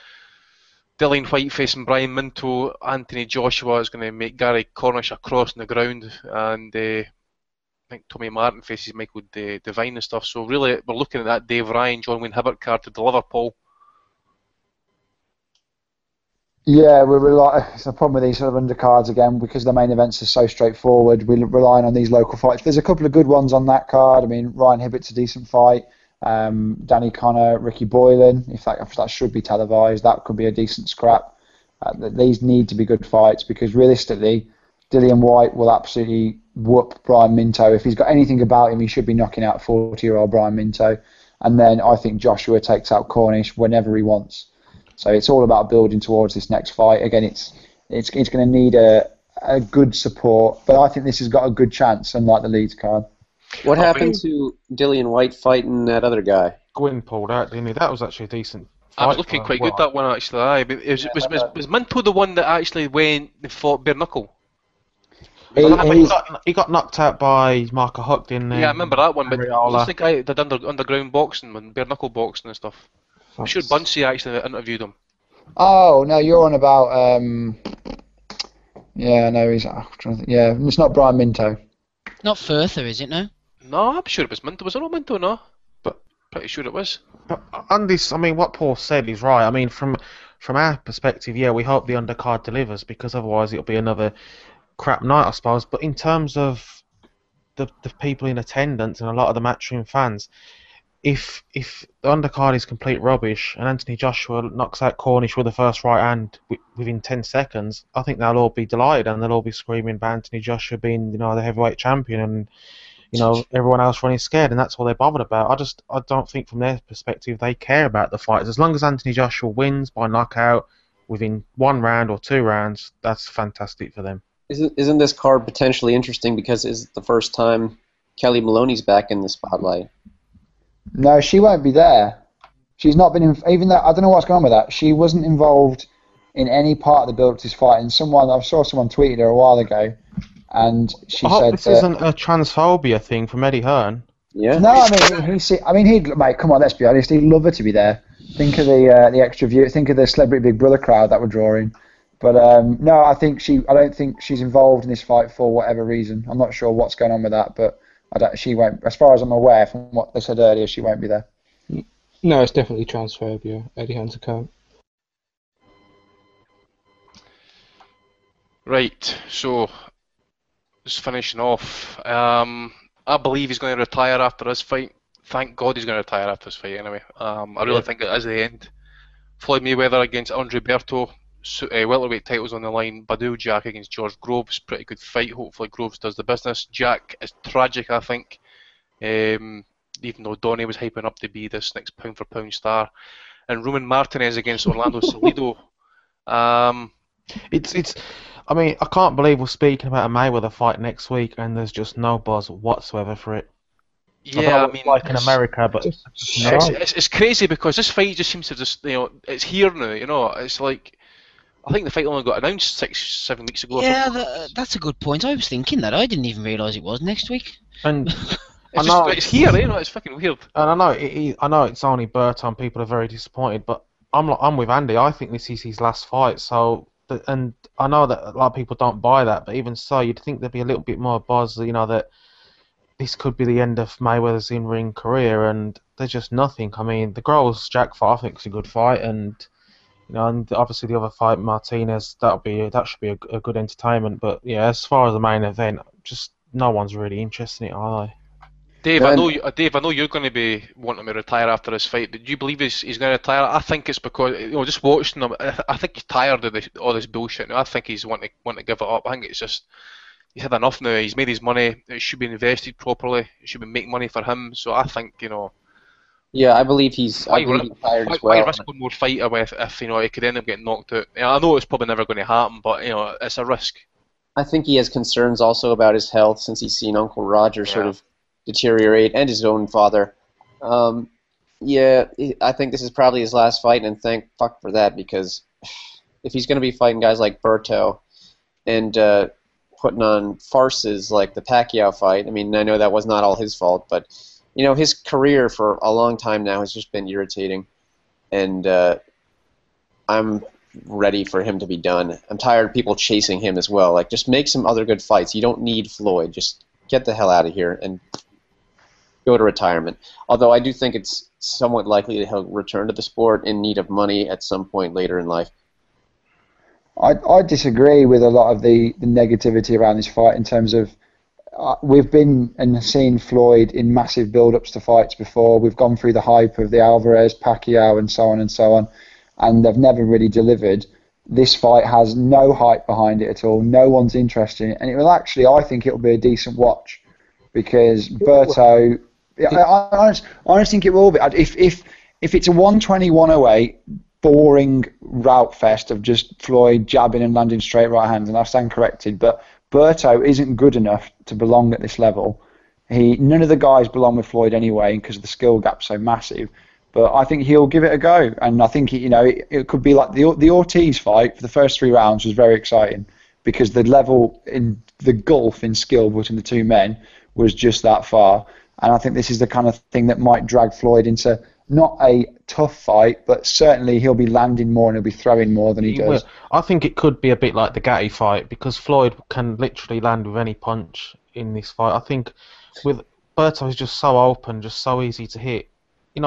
Dillian Whyte facing Brian Minto, Anthony Joshua is going to make Gary Cornish a cross on the ground, and I think Tommy Martin faces Michael Devine and stuff. So really, we're looking at that Dave Ryan, John Wayne Hibbert card to deliver, Paul. Yeah, it's a problem with these sort of undercards again, because the main events are so straightforward. We're relying on these local fights. There's a couple of good ones on that card. I mean, Ryan Hibbert's a decent fight. Danny Connor, Ricky Boylan, if that should be televised, that could be a decent scrap. These need to be good fights, because realistically, Dillian Whyte will absolutely whoop Brian Minto. If he's got anything about him, he should be knocking out 40-year-old Brian Minto. And then I think Joshua takes out Cornish whenever he wants. So it's all about building towards this next fight. Again, it's going to need a good support, but I think this has got a good chance, unlike the Leeds card. What happened to Dillian Whyte fighting that other guy? Gwynn pulled out, didn't he? That was actually a decent fight. I was looking quite good, that one, actually. Aye. But was Minto the one that actually went and fought bare knuckle? He got knocked out by Marco Huck, didn't he? Yeah, I remember that one, but who's the guy that did underground boxing and bare knuckle boxing and stuff? I'm sure Buncey actually interviewed him. Oh, no, you're on about... yeah, no, it's not Brian Minto. Not Further, is it, no? No, I'm sure it was Minto. Was it not Minto, no? But pretty sure it was. But on this, I mean, what Paul said is right. I mean, from our perspective, yeah, we hope the undercard delivers, because otherwise it'll be another crap night, I suppose. But in terms of the people in attendance and a lot of the Matchroom fans, if the undercard is complete rubbish and Anthony Joshua knocks out Cornish with the first right hand within 10 seconds, I think they'll all be delighted and they'll all be screaming about Anthony Joshua being, the heavyweight champion, and everyone else running scared, and that's all they're bothered about. I don't think from their perspective they care about the fights. As long as Anthony Joshua wins by knockout within 1 round or 2 rounds, that's fantastic for them. Isn't this card potentially interesting because it's the first time Kelly Maloney's back in the spotlight? No, she won't be there. She's not been even though I don't know what's going on with that. She wasn't involved in any part of the build to this fight. And I saw someone tweeted her a while ago, and she said this isn't a transphobia thing from Eddie Hearn. Yeah. No, mate, come on, let's be honest. He'd love her to be there. Think of the extra view. Think of the Celebrity Big Brother crowd that were drawing. But no, I don't think she's involved in this fight for whatever reason. I'm not sure what's going on with that, but she won't. As far as I'm aware, from what they said earlier, she won't be there. No, it's definitely transphobia. Eddie Hearn's a cunt. Right, so just finishing off. I believe he's going to retire after this fight. Thank God he's going to retire after this fight anyway. I really think it is the end. Floyd Mayweather against Andre Berto. Welterweight titles on the line. Badou Jack against George Groves. Pretty good fight. Hopefully Groves does the business. Jack is tragic, I think. Even though Donnie was hyping up to be this next pound for pound star. And Roman Martinez against Orlando Salido. It's. I mean, I can't believe we're speaking about a Mayweather fight next week, and there's just no buzz whatsoever for it. Yeah, I mean, like in America, but it's crazy because this fight just seems to just, it's here now. It's like, I think the fight only got announced 6-7 weeks ago. Yeah, that's a good point. I was thinking that. I didn't even realise it was next week. And it's here, it's fucking weird. And I know it's only Berto and people are very disappointed, but I'm with Andy. I think this is his last fight. So, and I know that a lot of people don't buy that, but even so, you'd think there'd be a little bit more buzz. That this could be the end of Mayweather's in-ring career, and there's just nothing. I mean, the Groves Jack fight, I think, is a good fight, and and obviously the other fight, Martinez, that should be a good entertainment. But yeah, as far as the main event, just no one's really interested in it, are they? Dave, I know you're going to be wanting to retire after this fight. Did you believe he's going to retire? I think it's because just watching him, I think he's tired of all this bullshit now. I think he's wanting to give it up. I think it's just he's had enough now. He's made his money. It should be invested properly. It should be making money for him. So I think Yeah, I believe he's tired as well. Why risk one more fight with if he could end up getting knocked out? I know it's probably never going to happen, but it's a risk. I think he has concerns also about his health since he's seen Uncle Roger sort of deteriorate, and his own father. Yeah, I think this is probably his last fight, and thank fuck for that, because if he's going to be fighting guys like Berto and putting on farces like the Pacquiao fight, I mean, I know that was not all his fault, but his career for a long time now has just been irritating, and I'm ready for him to be done. I'm tired of people chasing him as well. Like, just make some other good fights. You don't need Floyd. Just get the hell out of here and go to retirement. Although I do think it's somewhat likely that he'll return to the sport in need of money at some point later in life. I disagree with a lot of the negativity around this fight in terms of we've been and seen Floyd in massive build-ups to fights before. We've gone through the hype of the Alvarez, Pacquiao, and so on, and they've never really delivered. This fight has no hype behind it at all. No one's interested in it, and it will actually, I think, it will be a decent watch because Berto. I honestly think it will be. If it's a 120-108 boring route fest of just Floyd jabbing and landing straight right hands, and I stand corrected, but Berto isn't good enough to belong at this level. None of the guys belong with Floyd anyway because the skill gap's so massive. But I think he'll give it a go, and I think it could be like the Ortiz fight for the first 3 rounds was very exciting because the level in the gulf in skill between the two men was just that far. And I think this is the kind of thing that might drag Floyd into not a tough fight, but certainly he'll be landing more and he'll be throwing more than he does. I think it could be a bit like the Gatti fight because Floyd can literally land with any punch in this fight. I think with Berto is just so open, just so easy to hit. We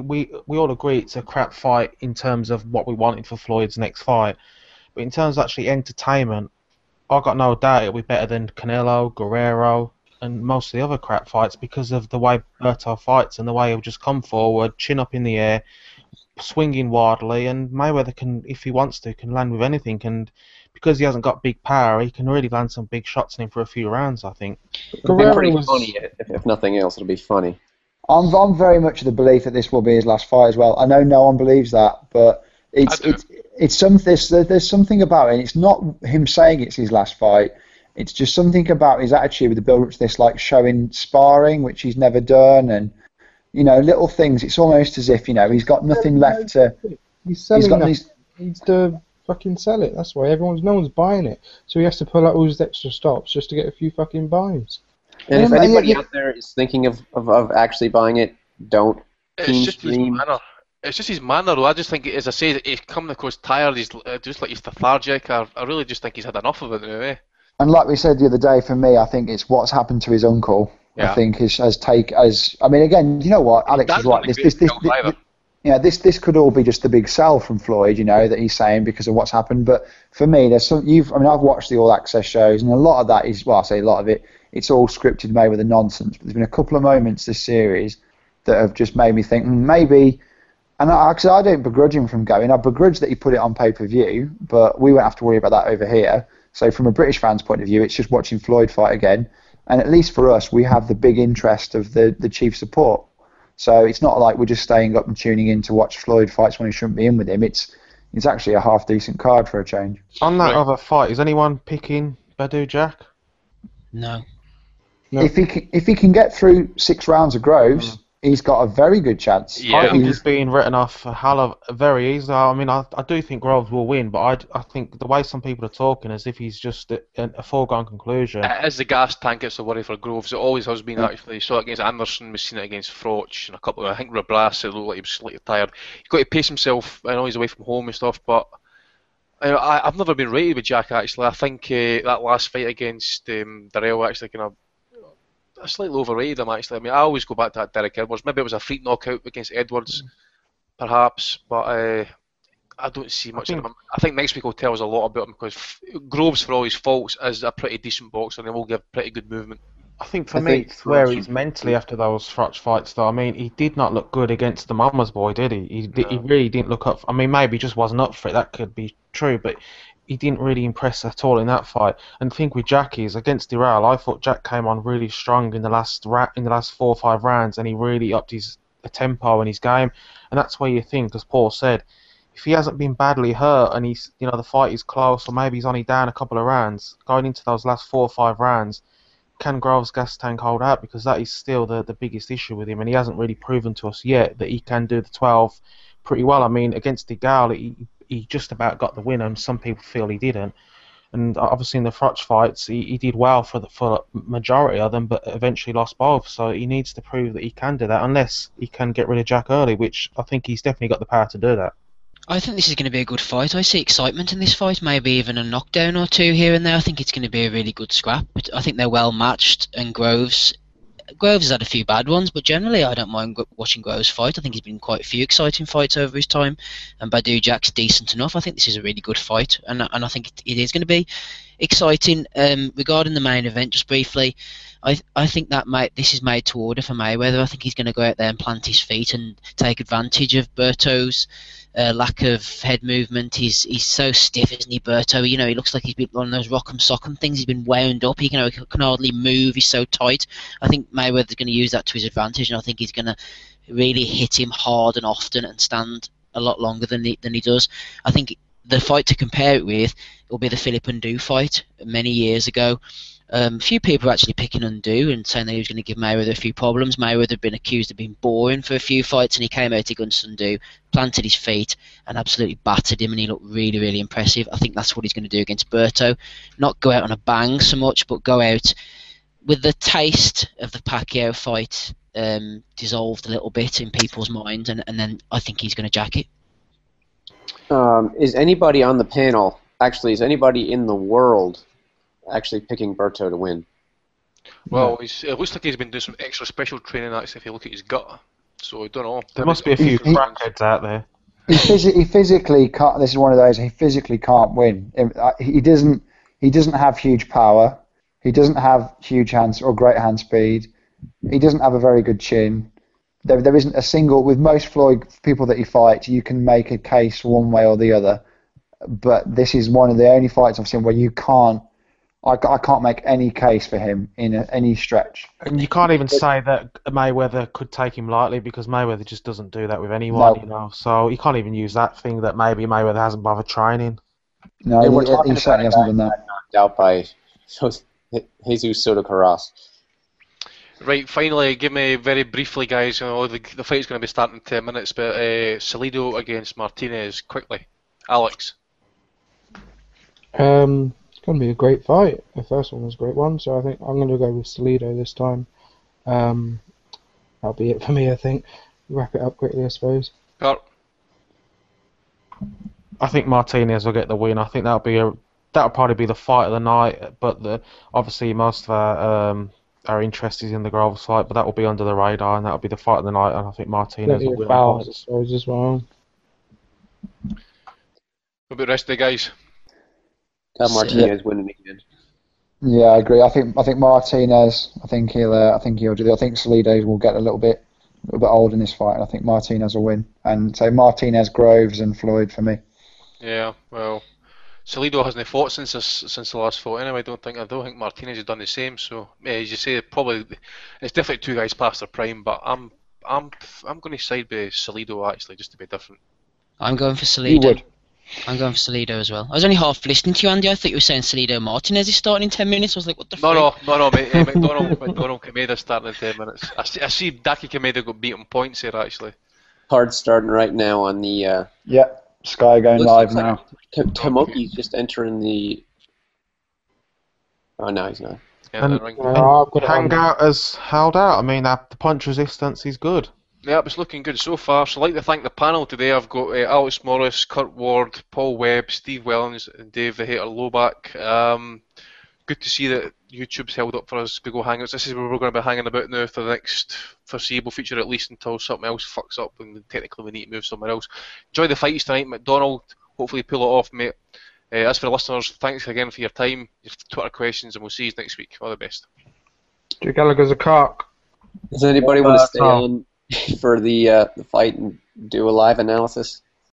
all agree it's a crap fight in terms of what we wanted for Floyd's next fight. But in terms of actually entertainment, I've got no doubt it'll be better than Canelo, Guerrero, and most of the other crap fights because of the way Berto fights and the way he'll just come forward, chin up in the air, swinging wildly, and Mayweather can, if he wants to, can land with anything, and because he hasn't got big power, he can really land some big shots in him for a few rounds, I think. It'll be pretty funny, if nothing else, it'll be funny. I'm very much of the belief that this will be his last fight as well. I know no one believes that, but it's something. There's something about it. And it's not him saying it's his last fight. It's just something about his attitude with the build-up to this, like showing sparring, which he's never done, and little things. It's almost as if he's got nothing left to. He's selling it. He needs to fucking sell it. That's why no one's buying it. So he has to pull out all his extra stops just to get a few fucking buys. And if anybody out there is thinking of actually buying it, don't. It's just his manner. It's just his manner, though. I just think, as I say, he's coming across tired. He's just like he's lethargic. I really just think he's had enough of it now. Eh? And like we said the other day, for me, I think it's what's happened to his uncle. Yeah. I think I mean, again, you know what? Alex is right. this could all be just the big sell from Floyd, that he's saying because of what's happened. But for me, I've watched the All Access shows, and a lot of that is, well, I say a lot of it, it's all scripted, Mayweather nonsense. But there's been a couple of moments this series that have just made me think maybe. And I don't begrudge him from going. I begrudge that he put it on pay-per-view, but we won't have to worry about that over here. So from a British fan's point of view, it's just watching Floyd fight again. And at least for us, we have the big interest of the chief support. So it's not like we're just staying up and tuning in to watch Floyd fights when he shouldn't be in with him. It's actually a half-decent card for a change. On that other fight, is anyone picking Badou Jack? No. If he can get through 6 rounds of Groves, he's got a very good chance. Yeah, I think he's being written off very easily. I mean, I do think Groves will win, but I think the way some people are talking as if he's just a foregone conclusion. As the gas tank, it's a worry for Groves. It always has been, actually. You saw it against Anderson, we've seen it against Froch, and a couple of, I think Rabras, it looked like he was slightly tired. He's got to pace himself. I know he's away from home and stuff, but I've never been rated with Jack, actually. I think that last fight against Darrell actually kind of I slightly overrated him, actually. I mean, I always go back to that Derek Edwards. Maybe it was a freak knockout against Edwards, perhaps, but I don't see much in him. I think next week will tell us a lot about him because Groves, for all his faults, is a pretty decent boxer and he will give pretty good movement. I think for me, it's where he's mentally after those Froch fights, though. I mean, he did not look good against the Mama's boy, did he? He really didn't look up. I mean, maybe he just wasn't up for it. That could be true, but he didn't really impress at all in that fight. And the thing with Jack is, against Dural, I thought Jack came on really strong in the last 4 or 5 rounds, and he really upped his tempo and his game. And that's where you think, as Paul said, if he hasn't been badly hurt and he's, the fight is close, or maybe he's only down a couple of rounds, going into those last 4 or 5 rounds, can Groves' gas tank hold out? Because that is still the biggest issue with him, and he hasn't really proven to us yet that he can do the 12 pretty well. I mean, against Degal, he just about got the win, and some people feel he didn't. And obviously in the Froch fights, he did well for the majority of them, but eventually lost both. So he needs to prove that he can do that, unless he can get rid of Jack early, which I think he's definitely got the power to do that. I think this is going to be a good fight. I see excitement in this fight, maybe even a knockdown or 2 here and there. I think it's going to be a really good scrap. I think they're well matched, and Groves has had a few bad ones, but generally I don't mind watching Groves fight. I think he's been quite a few exciting fights over his time, and Badou Jack's decent enough. I think this is a really good fight, and I think it is going to be exciting. Regarding the main event, just briefly, I think that this is made to order for Mayweather. I think he's going to go out there and plant his feet and take advantage of Berto's lack of head movement. He's so stiff, isn't he, Berto? He looks like he's been on those rock'em sock'em things. He's been wound up. He can hardly move. He's so tight. I think Mayweather's going to use that to his advantage, and I think he's going to really hit him hard and often and stand a lot longer than he does. I think the fight to compare it with will be the Philip Ndu fight many years ago. A few people are actually picking Ndu and saying that he was going to give Mayweather a few problems. Mayweather had been accused of being boring for a few fights, and he came out against Ndu, planted his feet, and absolutely battered him, and he looked really, really impressive. I think that's what he's going to do against Berto. Not go out on a bang so much, but go out with the taste of the Pacquiao fight dissolved a little bit in people's minds, and then I think he's going to jack it. Is anybody on the panel, is anybody in the world actually picking Berto to win? Well, it looks like he's been doing some extra special training, actually, if you look at his gut. So I don't know. There must be a few crackheads out there. He physically can't. This is one of those. He physically can't win. He doesn't have huge power. He doesn't have huge hands or great hand speed. He doesn't have a very good chin. There isn't a single. With most Floyd people that he fights, you can make a case one way or the other. But this is one of the only fights I've seen where you can't. I can't make any case for him in any stretch. And you can't even say that Mayweather could take him lightly, because Mayweather just doesn't do that with anyone, So you can't even use that thing that maybe Mayweather hasn't bothered training. No, he certainly hasn't done that. Knocked out by Jesus Soto Carras. Right, finally, give me very briefly, guys. The fight's going to be starting in 10 minutes, but Salido against Martinez, quickly. Alex. It's going to be a great fight. The first one was a great one, so I think I'm going to go with Salido this time. That'll be it for me, I think. Wrap it up quickly, I suppose. Kurt. I think Martinez will get the win. I think that'll probably be the fight of the night. But obviously most of our are interested in the Gravel fight, but that will be under the radar, and that will be the fight of the night. And I think Martinez will win. Fouls, I suppose, as well. What about the rest of the guys? Got Martinez winning again. Yeah, I agree. I think Martinez. I think he'll do that. I think Salido will get a little bit old in this fight, and I think Martinez will win. And so Martinez, Groves, and Floyd for me. Yeah, well, Salido hasn't fought since the last fight anyway. I don't think Martinez has done the same. So as you say, probably it's definitely two guys past their prime. But I'm going to side with Salido actually, just to be different. I'm going for Salido. You would. I'm going for Salido as well. I was only half listening to you, Andy. I thought you were saying Salido Martinez is starting in 10 minutes. I was like, what the fuck? No, mate. McDonald Kameda starting in 10 minutes. I see Daki Kameda got beat on points here, actually. Card starting right now on the... Sky going live now. Tomoki's just entering the... Oh, no, he's not. And Hangout has held out. I mean, the punch resistance is good. Yeah, it's looking good so far. So I'd like to thank the panel today. I've got Alex Morris, Kurt Ward, Paul Webb, Steve Wellens, and Dave the Hater Lowback. Good to see that YouTube's held up for us Google Hangouts. This is where we're going to be hanging about now for the next foreseeable future, at least until something else fucks up and technically we need to move somewhere else. Enjoy the fights tonight, McDonald. Hopefully pull it off, mate. As for the listeners, thanks again for your time, your Twitter questions, and we'll see you next week. All the best. Joe Gallagher's a cock. Does anybody want to stay on for the fight and do a live analysis?